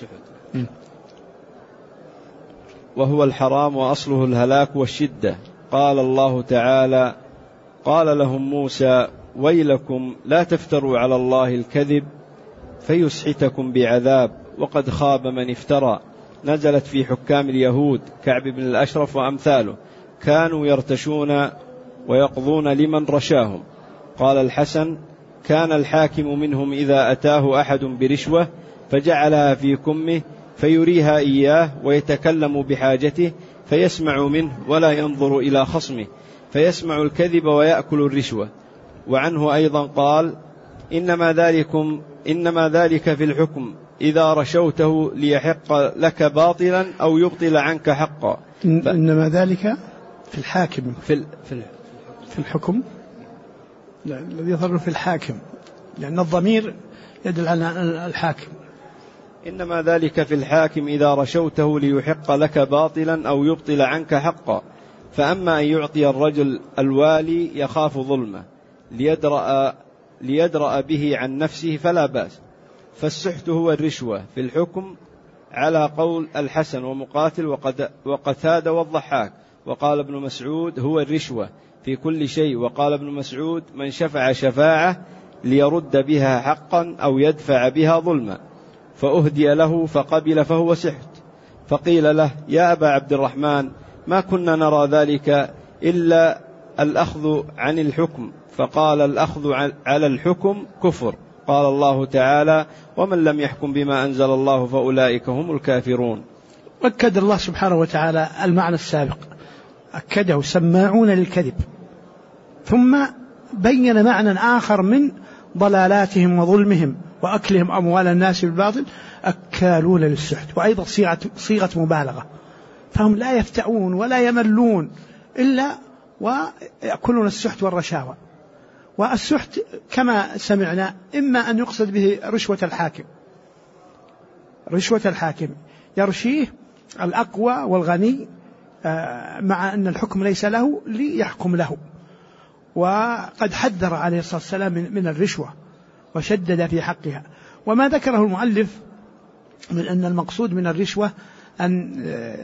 S2: وهو الحرام وأصله الهلاك والشدة. قال الله تعالى: قال لهم موسى: ويلكم لا تفتروا على الله الكذب فيسحتكم بعذاب، وقد خاب من افترى. نزلت في حكام اليهود كعب بن الأشرف وأمثاله، كانوا يرتشون ويقضون لمن رشاهم. قال الحسن: كان الحاكم منهم إذا أتاه أحد برشوة فجعلها في كمه فيريها إياه ويتكلم بحاجته فيسمع منه ولا ينظر إلى خصمه، فيسمع الكذب ويأكل الرشوة. وعنه أيضا قال: إنما ذلك في الحكم إذا رشوته ليحق لك باطلا أو يبطل عنك حقا.
S1: إنما ذلك في الحاكم،
S2: في
S1: الحكم، لا، الذي يظهر في الحاكم، لأن الضمير يدل على الحاكم.
S2: إنما ذلك في الحاكم إذا رشوته ليحق لك باطلا أو يبطل عنك حقا. فأما أن يعطي الرجل الوالي يخاف ظلمه ليدرأ به عن نفسه فلا بأس، فالسحت هو الرشوة في الحكم على قول الحسن ومقاتل وقتادة والضحاك. وقال ابن مسعود: هو الرشوة في كل شيء. وقال ابن مسعود: من شفع شفاعة ليرد بها حقا أو يدفع بها ظلما، فأهدي له فقبل فهو سحت. فقيل له: يا أبا عبد الرحمن، ما كنا نرى ذلك إلا الأخذ عن الحكم. فقال: الأخذ على الحكم كفر. قال الله تعالى: ومن لم يحكم بما أنزل الله فأولئك هم الكافرون.
S1: أكد الله سبحانه وتعالى المعنى السابق، أكده: سماعون للكذب، ثم بين معنى آخر من ضلالاتهم وظلمهم وأكلهم أموال الناس بالباطل: أكالون للسحت، وأيضا صيغة مبالغة، فهم لا يفتعون ولا يملون إلا ويأكلون السحت والرشاوى. والسحت كما سمعنا إما أن يقصد به رشوة الحاكم يرشيه الأقوى والغني مع أن الحكم ليس له ليحكم له. وقد حذر عليه الصلاة والسلام من الرشوة وشدد في حقها. وما ذكره المؤلف من أن المقصود من الرشوة أن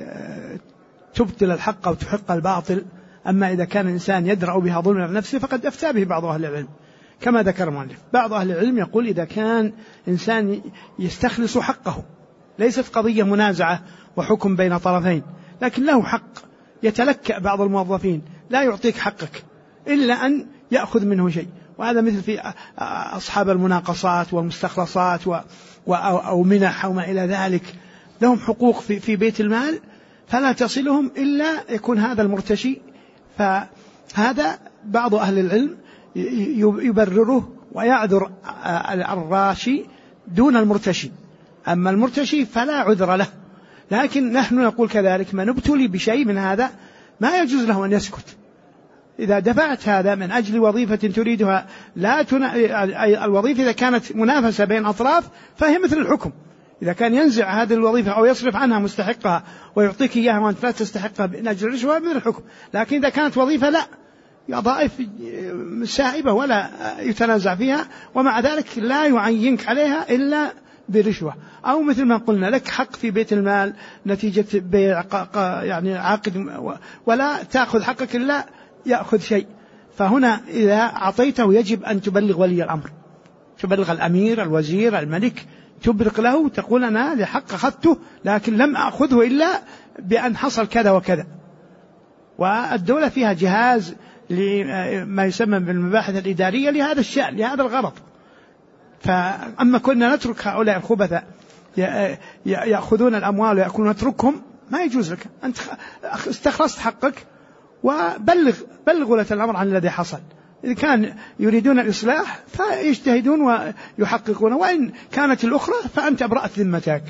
S1: تبطل الحق أو تحق الباطل. أما إذا كان الإنسان يدرأ بها ظلم على نفسه فقد أفتى به بعض أهل العلم كما ذكر المؤلف. بعض أهل العلم يقول إذا كان إنسان يستخلص حقه، ليست قضية منازعة وحكم بين طرفين، لكن له حق، يتلكأ بعض الموظفين لا يعطيك حقك إلا أن يأخذ منه شيء. وهذا مثل في أصحاب المناقصات والمستخلصات أو منح أو ما إلى ذلك، لهم حقوق في بيت المال فلا تصلهم إلا يكون هذا المرتشي. فهذا بعض أهل العلم يبرره ويعذر الراشي دون المرتشي، أما المرتشي فلا عذر له. لكن نحن نقول كذلك من ابتلي بشيء من هذا ما يجوز له أن يسكت. إذا دفعت هذا من أجل وظيفة تريدها الوظيفة إذا كانت منافسة بين أطراف فهي مثل الحكم. إذا كان ينزع هذه الوظيفة أو يصرف عنها مستحقها ويعطيك إياها وأنت لا تستحقها من أجل الرشوة مثل الحكم. لكن إذا كانت وظيفة لا، وظائف سائبة ولا يتنازع فيها، ومع ذلك لا يعينك عليها إلا برشوة. أو مثل ما قلنا لك حق في بيت المال نتيجة بيع يعني عقد ولا تأخذ حقك إلا يأخذ شيء، فهنا إذا أعطيته يجب أن تبلغ ولي الأمر، تبلغ الأمير الوزير الملك، تبرق له تقول أنا لحق أخذته لكن لم أخذه إلا بأن حصل كذا وكذا. والدولة فيها جهاز لما يسمى بالمباحث الإدارية لهذا الشأن لهذا الغرض. فأما كنا نترك هؤلاء الخبثاء يأخذون الأموال ويأكلون نتركهم ما يجوز لك. أنت استخلصت حقك وبلغ ولاة الأمر عن الذي حصل. إذا كان يريدون الإصلاح فيجتهدون ويحققون، وإن كانت الأخرى فأنت أبرأت ذمتك.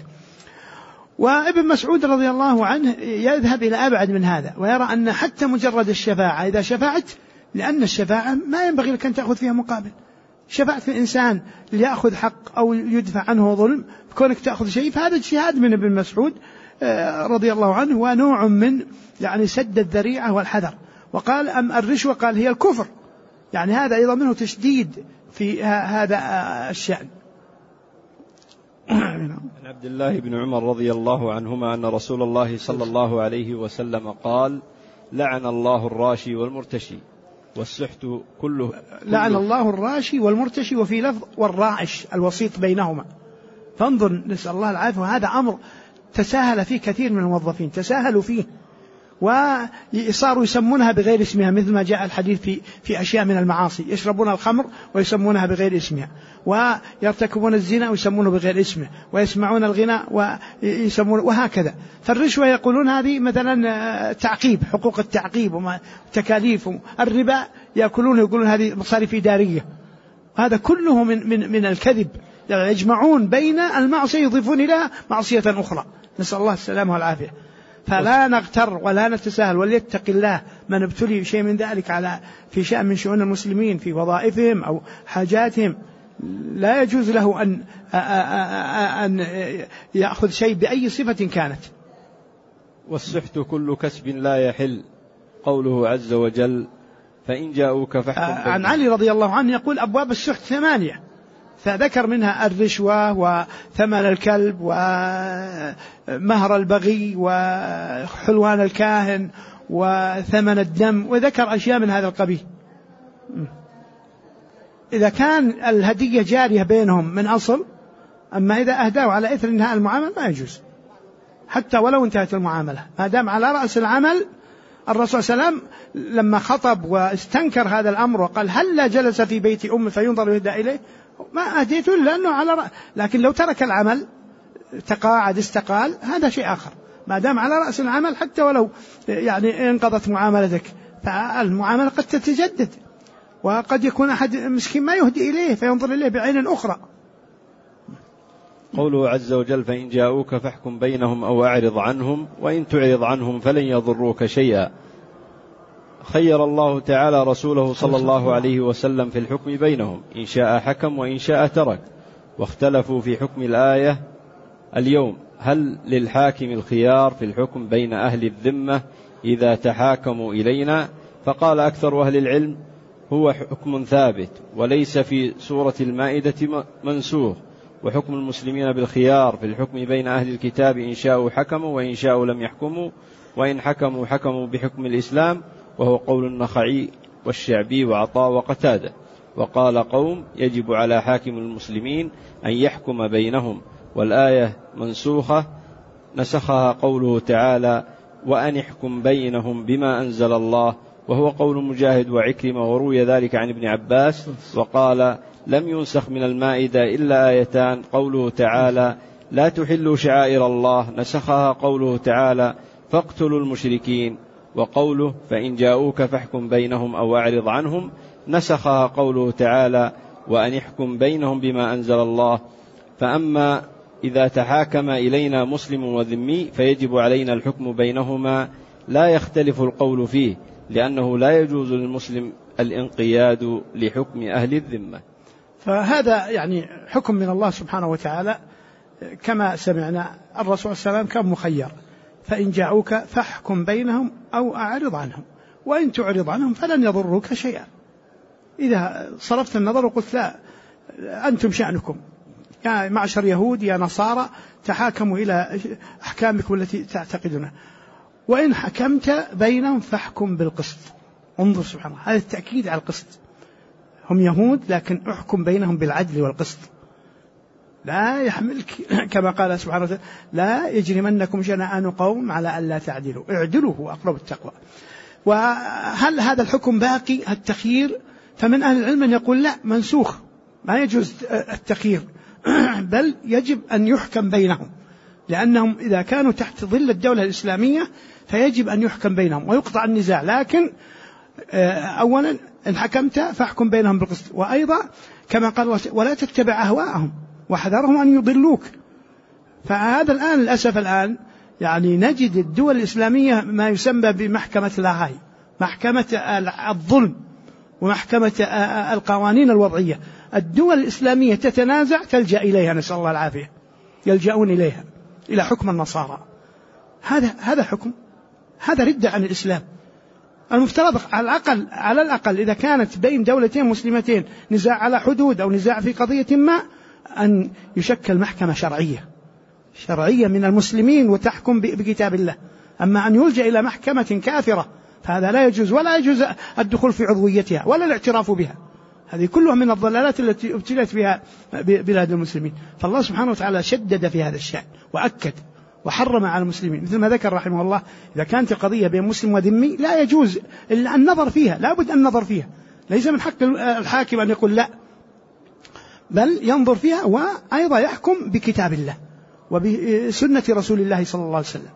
S1: وابن مسعود رضي الله عنه يذهب إلى أبعد من هذا ويرى أن حتى مجرد الشفاعة إذا شفعت، لأن الشفاعة ما ينبغي لك أن تأخذ فيها مقابل. شفعت الإنسان ليأخذ حق أو يدفع عنه ظلم كونك تأخذ شيء، فهذا اجتهاد من ابن مسعود رضي الله عنه ونوع من يعني سد الذريعة والحذر. وقال الرشوة قال هي الكفر، يعني هذا أيضا منه تشديد في هذا الشأن.
S2: عن عبد الله بن عمر رضي الله عنهما أن رسول الله صلى الله عليه وسلم قال لعن الله الراشي والمرتشي والسحت كله.
S1: لعن الله الراشي والمرتشي، وفي لفظ والرائش الوسيط بينهما. فانظر نسأل الله العافية، وهذا أمر تساهل فيه كثير من الموظفين، تساهلوا فيه وصاروا يسمونها بغير اسمها، مثل ما جاء الحديث في أشياء من المعاصي، يشربون الخمر ويسمونها بغير اسمها، ويرتكبون الزنا ويسمونه بغير اسمه، ويسمعون الغناء ويسمونه، وهكذا. فالرشوة يقولون هذه مثلا تعقيب، حقوق التعقيب وتكاليف. الربا يأكلون يقولون هذه مصاريف إدارية. هذا كله من الكذب، يعني يجمعون بين المعصية يضيفون إليها معصية أخرى، نسأل الله السلامة والعافية. فلا نغتر ولا نتساهل، وليتق الله من ابتلي شيء من ذلك في شأن من شؤون المسلمين في وظائفهم أو حاجاتهم، لا يجوز له أن يأخذ شيء بأي صفة كانت.
S2: والسحت كل كسب لا يحل، قوله عز وجل فإن جاءوك فاحكم.
S1: عن علي رضي الله عنه يقول أبواب السحت 8، فذكر منها الرشوة وثمن الكلب ومهر البغي وحلوان الكاهن وثمن الدم، وذكر أشياء من هذا القبيل. إذا كان الهدية جارية بينهم من أصل، أما إذا أهداه على إثر انتهاء المعاملة ما يجوز، حتى ولو انتهت المعاملة ما دام على رأس العمل. الرسول صلى الله عليه وسلم لما خطب واستنكر هذا الأمر وقال هل لا جلس في بيت أم فينظر يهدى إليه، ما أهديته لأنه على رأس. لكن لو ترك العمل تقاعد استقال هذا شيء آخر، ما دام على رأس العمل حتى ولو يعني انقضت معاملتك، فالمعاملة قد تتجدد، وقد يكون أحد مسكين ما يهدي إليه فينظر إليه بعين أخرى.
S2: قوله عز وجل فإن جاءوك فاحكم بينهم أو أعرض عنهم، وإن تعرض عنهم فلن يضروك شيئا. خير الله تعالى رسوله صلى الله عليه وسلم في الحكم بينهم، إن شاء حكم وإن شاء ترك. واختلفوا في حكم الآية اليوم، هل للحاكم الخيار في الحكم بين أهل الذمة إذا تحاكموا إلينا؟ فقال أكثر أهل العلم هو حكم ثابت وليس في سورة المائدة منسوخ، وحكم المسلمين بالخيار في الحكم بين أهل الكتاب إن شاءوا حكموا وإن شاءوا لم يحكموا، وإن حكموا حكموا بحكم الإسلام، وهو قول النخعي والشعبي وعطاء وقتادة. وقال قوم يجب على حاكم المسلمين أن يحكم بينهم، والآية منسوخة نسخها قوله تعالى وأن يحكم بينهم بما أنزل الله، وهو قول مجاهد وعكرمة، وروي ذلك عن ابن عباس. وقال لم ينسخ من المائدة إلا آيتان، قوله تعالى لا تحلوا شعائر الله نسخها قوله تعالى فاقتلوا المشركين، وقوله فإن جاءوك فاحكم بينهم أو أعرض عنهم نسخها قوله تعالى وأن يحكم بينهم بما أنزل الله. فأما إذا تحاكم إلينا مسلم وذمي فيجب علينا الحكم بينهما، لا يختلف القول فيه، لأنه لا يجوز للمسلم الانقياد لحكم أهل الذمة.
S1: فهذا يعني حكم من الله سبحانه وتعالى. كما سمعنا الرسول صلى الله عليه وسلم كان مخير، فإن جاءوك فاحكم بينهم أو أعرض عنهم، وإن تعرض عنهم فلن يضروك شيئا. إذا صرفت النظر وقلت لا أنتم شأنكم يا معشر يهود يا نصارى تحاكموا إلى أحكامكم التي تعتقدونها، وإن حكمت بينهم فاحكم بالقسط. انظر سبحان الله، هذا التأكيد على القسط. هم يهود لكن احكم بينهم بالعدل والقسط، لا يحملك كما قال سبحانه وتعالى لا يجرمنكم شنآن قوم على ألا تعدلوا اعدلوا هو أقرب التقوى. وهل هذا الحكم باقي التخيير؟ فمن أهل العلم من يقول لا منسوخ، ما يجوز التخيير بل يجب أن يحكم بينهم، لأنهم إذا كانوا تحت ظل الدولة الإسلامية فيجب أن يحكم بينهم ويقطع النزاع. لكن أولا إن حكمت فاحكم بينهم بالقسط، وأيضا كما قال ولا تتبع أهواءهم وحذرهم أن يضلوك. فهذا الآن للأسف الآن يعني نجد الدول الإسلامية ما يسمى بمحكمة لاهاي، محكمة الظلم ومحكمة القوانين الوضعية. الدول الإسلامية تتنازع تلجأ إليها، نسأل الله العافية، يلجأون إليها إلى حكم النصارى. هذا حكم، هذا ردة عن الإسلام. المفترض على الأقل إذا كانت بين دولتين مسلمتين نزاع على حدود أو نزاع في قضية ما أن يشكل محكمة شرعية من المسلمين وتحكم بكتاب الله. أما أن يلجأ إلى محكمة كافرة فهذا لا يجوز، ولا يجوز الدخول في عضويتها ولا الاعتراف بها. هذه كلها من الضلالات التي ابتلت بها بلاد المسلمين. فالله سبحانه وتعالى شدد في هذا الشأن وأكد وحرم على المسلمين، مثل ما ذكر رحمه الله إذا كانت القضية بين مسلم وذمي لا يجوز إلا النظر فيها، لا بد أن نظر فيها، ليس من حق الحاكم أن يقول لا، بل ينظر فيها وأيضا يحكم بكتاب الله وبسنة رسول الله صلى الله عليه وسلم.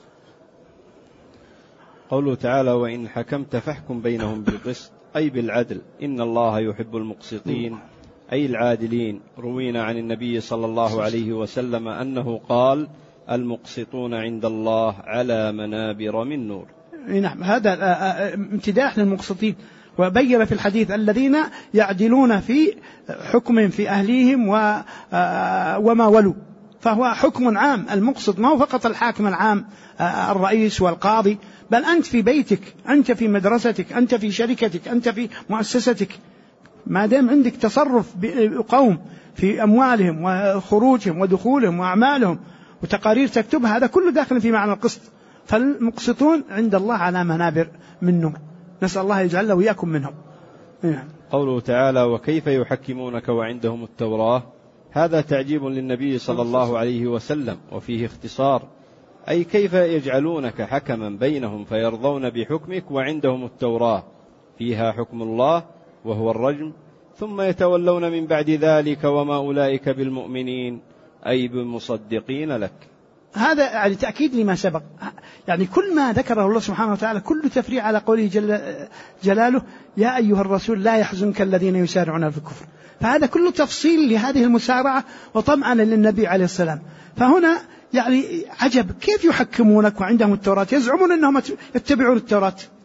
S2: قوله تعالى وإن حكمت فاحكم بينهم بالقسط أي بالعدل، إن الله يحب المقسطين أي العادلين. روينا عن النبي صلى الله عليه وسلم أنه قال المقسطون عند الله على منابر من نور.
S1: نعم، هذا امتداح للمقسطين. وبين في الحديث الذين يعدلون في حكم في أهليهم وما ولوا، فهو حكم عام. المقسط ما هو فقط الحاكم العام الرئيس والقاضي، بل أنت في بيتك، أنت في مدرستك، أنت في شركتك، أنت في مؤسستك، ما دام عندك تصرف بقوم في أموالهم وخروجهم ودخولهم وأعمالهم وتقارير تكتبها، هذا كله داخل في معنى القسط. فالمقسطون عند الله على منابر من نور، نسأل الله يجعلنا وإياكم منهم.
S2: قوله تعالى وكيف يحكمونك وعندهم التوراة، هذا تعجيب للنبي صلى الله عليه وسلم وفيه اختصار، أي كيف يجعلونك حكما بينهم فيرضون بحكمك وعندهم التوراة فيها حكم الله وهو الرجم، ثم يتولون من بعد ذلك وما أولئك بالمؤمنين أي بالمصدقين لك.
S1: هذا يعني تأكيد لما سبق، يعني كل ما ذكره الله سبحانه وتعالى كل تفريع على قوله جلاله يا أيها الرسول لا يحزنك الذين يسارعون في الكفر. فهذا كله تفصيل لهذه المسارعة وطمأنة للنبي عليه السلام. فهنا يعني عجب كيف يحكمونك وعندهم التوراة، يزعمون أنهم يتبعون التوراة،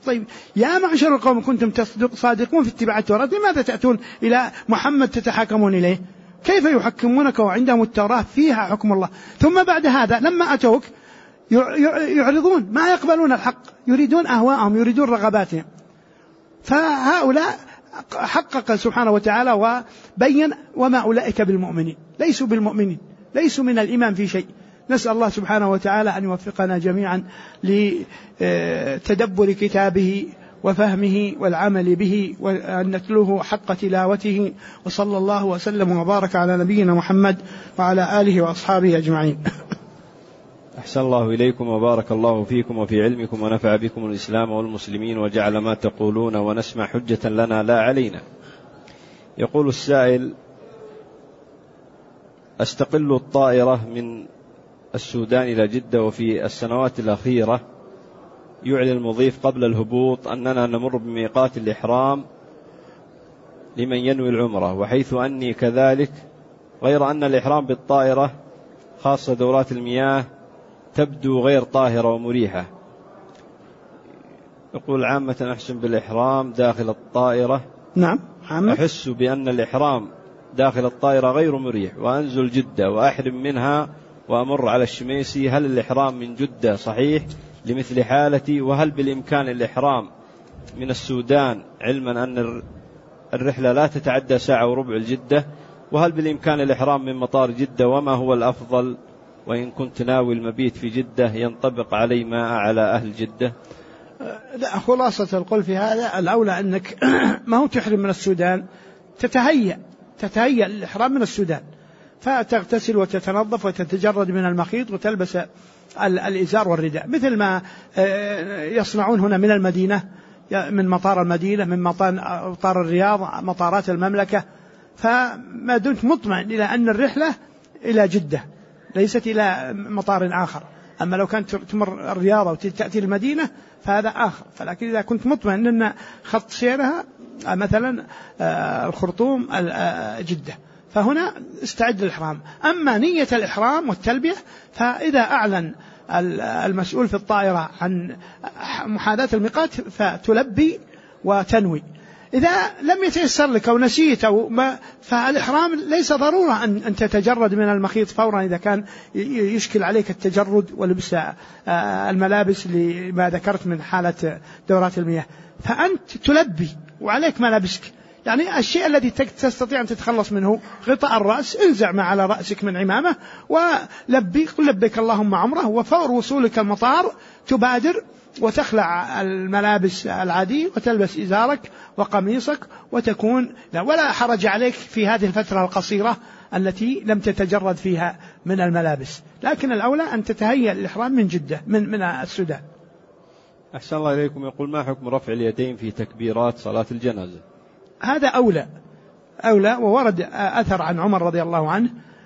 S1: طيب يا معشر القوم كنتم صادقون في اتباع التوراة لماذا تأتون إلى محمد تتحاكمون إليه؟ كيف يحكمونك وعندهم التوراة فيها حكم الله؟ ثم بعد هذا لما أتوك يعرضون، ما يقبلون الحق، يريدون أهواءهم، يريدون رغباتهم. فهؤلاء حقق سبحانه وتعالى وبين وما أولئك بالمؤمنين، ليسوا بالمؤمنين، ليسوا من الإيمان في شيء. نسأل الله سبحانه وتعالى أن يوفقنا جميعا لتدبر كتابه وفهمه والعمل به وأن نتلوه حق تلاوته. وصلى الله وسلم وبارك على نبينا محمد وعلى آله وأصحابه أجمعين.
S2: أحسن الله إليكم وبارك الله فيكم وفي علمكم ونفع بكم الإسلام والمسلمين وجعل ما تقولون ونسمع حجة لنا لا علينا. يقول السائل: أستقل الطائرة من السودان إلى جدة، وفي السنوات الأخيرة يعلن المضيف قبل الهبوط أننا نمر بميقات الإحرام لمن ينوي العمرة، وحيث أني كذلك، غير أن الإحرام بالطائرة خاصة دورات المياه تبدو غير طاهرة ومريحة. يقول: عامة أحسن بالإحرام داخل الطائرة.
S1: نعم،
S2: أحس بأن الإحرام داخل الطائرة غير مريح، وأنزل جدة وأحرم منها وأمر على الشميسي. هل الإحرام من جدة صحيح لمثل حالتي؟ وهل بالإمكان الإحرام من السودان، علما أن الرحلة لا تتعدى ساعة وربع الجدة؟ وهل بالإمكان الإحرام من مطار جدة؟ وما هو الأفضل؟ وإن كنت ناوي المبيت في جدة ينطبق علي ما على أهل جدة؟
S1: لا، خلاصة القول في هذا الأولى أنك ما هو تحرم من السودان، تتهيأ الإحرام من السودان، فتغتسل وتتنظف وتتجرد من المخيط وتلبس الإزار والرداء، مثل ما يصنعون هنا من المدينة، من مطار المدينة، من مطار الرياض، مطارات المملكة. فما دمت مطمئن إلى أن الرحلة إلى جدة ليست إلى مطار آخر. أما لو كانت تمر الرياض وتأتي المدينة فهذا آخر. فلكن إذا كنت مطمئن أن خط سيرها مثلا الخرطوم جدة، فهنا استعد للإحرام. أما نية الإحرام والتلبية فإذا أعلن المسؤول في الطائرة عن محاذاة الميقات فتلبي وتنوي. إذا لم يتيسر لك أو نسيت أو ما، فالإحرام ليس ضرورة أن تتجرد من المخيط فورا إذا كان يشكل عليك التجرد ولبس الملابس لما ذكرت من حالة دورات المياه. فأنت تلبي وعليك ملابسك، يعني الشيء الذي تستطيع أن تتخلص منه غطاء الرأس، انزع ما على رأسك من عمامة ولبي، قل لبيك اللهم عمره. وفور وصولك المطار تبادر وتخلع الملابس العادية وتلبس إزارك وقميصك وتكون ولا حرج عليك في هذه الفترة القصيرة التي لم تتجرد فيها من الملابس. لكن الأولى أن تتهيأ الإحرام من جدة من السودان.
S2: أحسن الله إليكم. يقول: ما حكم رفع اليدين في تكبيرات صلاة الجنازة؟
S1: هذا أولى، وورد أثر عن عمر رضي الله عنه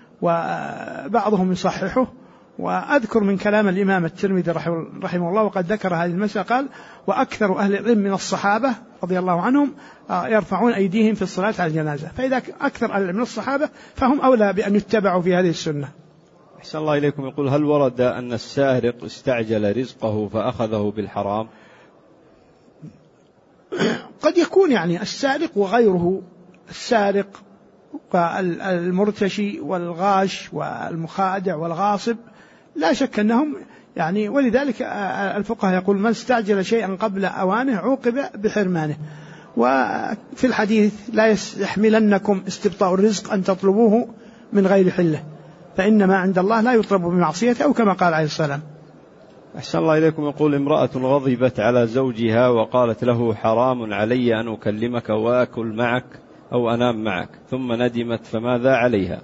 S1: وبعضهم يصححه. وأذكر من كلام الإمام الترمذي رحمه الله وقد ذكر هذه المسألة، قال: وأكثر أهل العلم من الصحابة رضي الله عنهم يرفعون أيديهم في الصلاة على الجنازة. فإذا أكثر أهل العلم من الصحابة فهم أولى بأن يتبعوا في هذه السنة.
S2: أحسن الله إليكم. يقول: هل ورد أن السارق استعجل رزقه فأخذه بالحرام؟
S1: قد يكون يعني السارق وغيره، السارق والمرتشي والغاش والمخادع والغاصب لا شك أنهم يعني، ولذلك الفقهاء يقول: من استعجل شيئا قبل أوانه عوقب بحرمانه. وفي الحديث: لا يحملنكم استبطاء الرزق أن تطلبوه من غير حله، فإنما عند الله لا يطلب بمعصيته، أو كما قال عليه السلام.
S2: أحسن الله إليكم. يقول: امرأة غضبت على زوجها وقالت له: حرام علي أن أكلمك وأكل معك أو أنام معك، ثم ندمت، فماذا عليها؟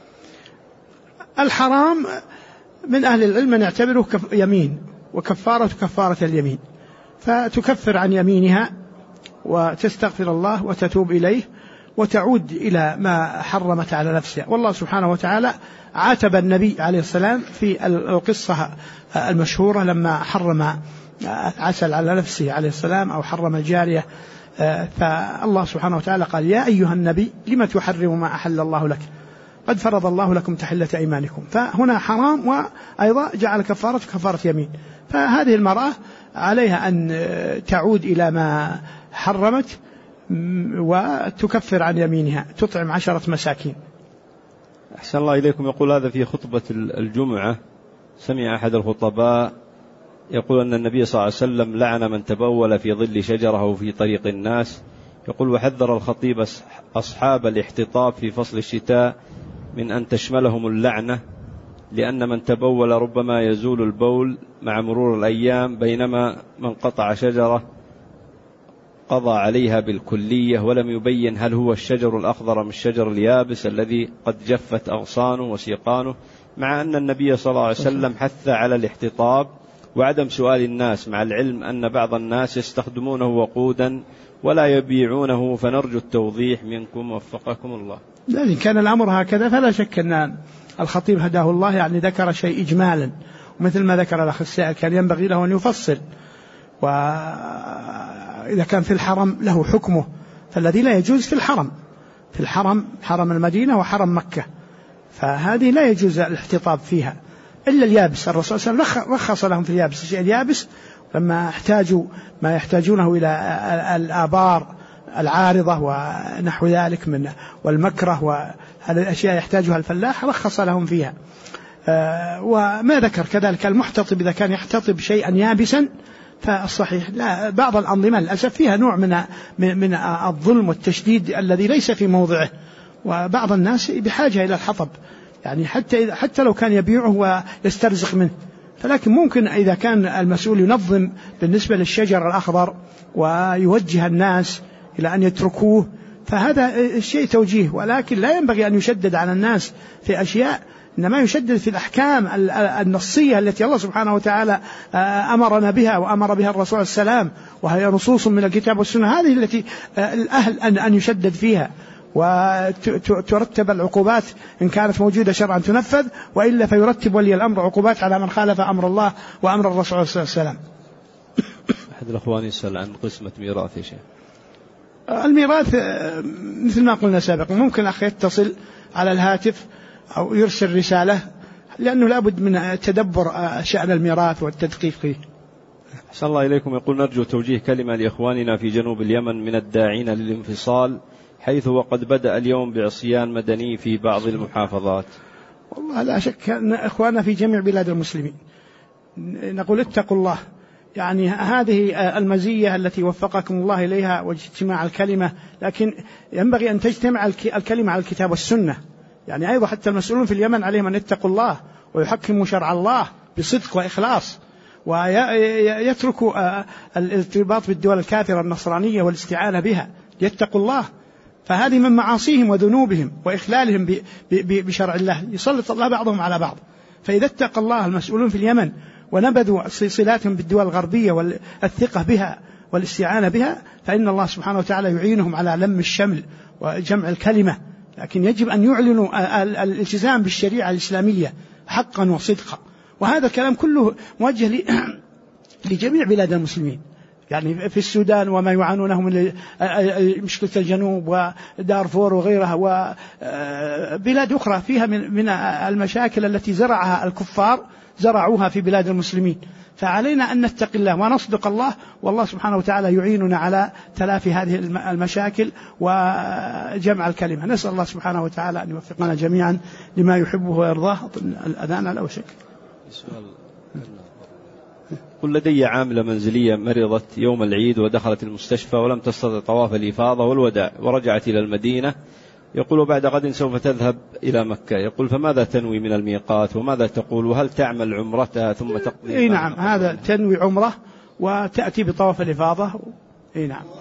S1: الحرام من أهل العلم من يعتبره يمين، وكفارة كفارة اليمين، فتكفر عن يمينها وتستغفر الله وتتوب إليه وتعود إلى ما حرمت على نفسها. والله سبحانه وتعالى عاتب النبي عليه السلام في القصة المشهورة لما حرم عسل على نفسه عليه السلام أو حرم الجارية. فالله سبحانه وتعالى قال: يا أيها النبي لم تحرم ما أحل الله لك قد فرض الله لكم تحلة أيمانكم. فهنا حرام، وأيضا جعل كفارة يمين. فهذه المرأة عليها أن تعود إلى ما حرمت وتكفر عن يمينها، تطعم 10 مساكين.
S2: أحسن الله إليكم. يقول هذا في خطبة الجمعة، سمع أحد الخطباء يقول أن النبي صلى الله عليه وسلم لعن من تبول في ظل شجرة أو في طريق الناس. يقول وحذر الخطيب أصحاب الاحتطاب في فصل الشتاء من أن تشملهم اللعنة، لأن من تبول ربما يزول البول مع مرور الأيام، بينما من قطع شجرة قضى عليها بالكلية، ولم يبين هل هو الشجر الأخضر من الشجر اليابس الذي قد جفت أغصانه وسيقانه، مع أن النبي صلى الله عليه وسلم حث على الاحتطاب وعدم سؤال الناس، مع العلم أن بعض الناس يستخدمونه وقودا ولا يبيعونه، فنرجو التوضيح منكم وفقكم الله.
S1: إن كان الأمر هكذا فلا شك أن الخطيب هداه الله يعني ذكر شيء إجمالا، ومثل ما ذكر الأخ السائل كان ينبغي له أن يفصل. وإذا كان في الحرم له حكمه، فالذي لا يجوز في الحرم حرم المدينة وحرم مكة، فهذه لا يجوز الاحتطاب فيها إلا اليابس. الرسول صلى الله عليه وسلم رخص لهم في اليابس، الشيء اليابس لما احتاجوا ما يحتاجونه إلى الآبار العارضة ونحو ذلك من والمكره وهذه الأشياء يحتاجها الفلاح، رخص لهم فيها. وما ذكر كذلك المحتطب إذا كان يحتطب شيئا يابسا فالصحيح لا، بعض الأنظمة للأسف فيها نوع من الظلم والتشديد الذي ليس في موضعه، وبعض الناس بحاجة إلى الحطب، يعني حتى لو كان يبيعه ويسترزق منه. فلكن ممكن إذا كان المسؤول ينظم بالنسبة للشجر الأخضر ويوجه الناس إلى أن يتركوه، فهذا الشيء توجيه، ولكن لا ينبغي أن يشدد على الناس في أشياء، إنما يشدد في الأحكام النصية التي الله سبحانه وتعالى أمرنا بها وأمر بها الرسول السلام، وهي نصوص من الكتاب والسنة، هذه التي الأهل أن يشدد فيها، وترتب العقوبات إن كانت موجودة شرعا تنفذ، وإلا فيرتب ولي الأمر عقوبات على من خالف أمر الله وأمر الرسول صلى الله عليه وسلم.
S2: أحد الأخوان يسأل عن قسمة ميراث يا شيخ.
S1: الميراث مثل ما قلنا سابقا، ممكن أخي يتصل على الهاتف أو يرسل رسالة، لأنه لابد من تدبر شأن الميراث والتدقيق فيه.
S2: أحسن الله إليكم. يقول نرجو توجيه كلمة لإخواننا في جنوب اليمن من الداعين للانفصال، حيث وقد بدأ اليوم بعصيان مدني في بعض المحافظات.
S1: والله لا شك أن إخواننا في جميع بلاد المسلمين نقول اتقوا الله، يعني هذه المزية التي وفقكم الله إليها واجتماع الكلمة، لكن ينبغي أن تجتمع الكلمة على الكتاب والسنة. يعني أيضا حتى المسؤولون في اليمن عليهم أن يتقوا الله ويحكموا شرع الله بصدق وإخلاص، ويتركوا الارتباط بالدول الكافرة النصرانية والاستعانة بها، يتقوا الله، فهذه من معاصيهم وذنوبهم وإخلالهم بشرع الله، يسلط الله بعضهم على بعض. فإذا اتقى الله المسؤولون في اليمن ونبذوا صلاتهم بالدول الغربية والثقة بها والاستعانة بها، فإن الله سبحانه وتعالى يعينهم على لم الشمل وجمع الكلمة. لكن يجب أن يعلنوا الالتزام بالشريعة الإسلامية حقا وصدقا، وهذا الكلام كله موجه لجميع بلاد المسلمين، يعني في السودان وما يعانونه من مشكلة الجنوب ودارفور وغيرها، وبلاد أخرى فيها من المشاكل التي زرعها الكفار زرعوها في بلاد المسلمين. فعلينا أن نتقي الله ونصدق الله، والله سبحانه وتعالى يعيننا على تلافي هذه المشاكل وجمع الكلمة. نسأل الله سبحانه وتعالى أن يوفقنا جميعا لما يحبه ويرضاه. الأذان على وشك.
S2: قل لدي عاملة منزلية مرضت يوم العيد ودخلت المستشفى ولم تستطع طواف الإفاضة والوداع ورجعت إلى المدينة، يقول بعد غد سوف تذهب إلى مكة، يقول فماذا تنوي من الميقات وماذا تقول، وهل تعمل عمرتها ثم تقضي؟
S1: نعم، هذا تنوي عمره وتأتي بطواف الإفاضة. نعم.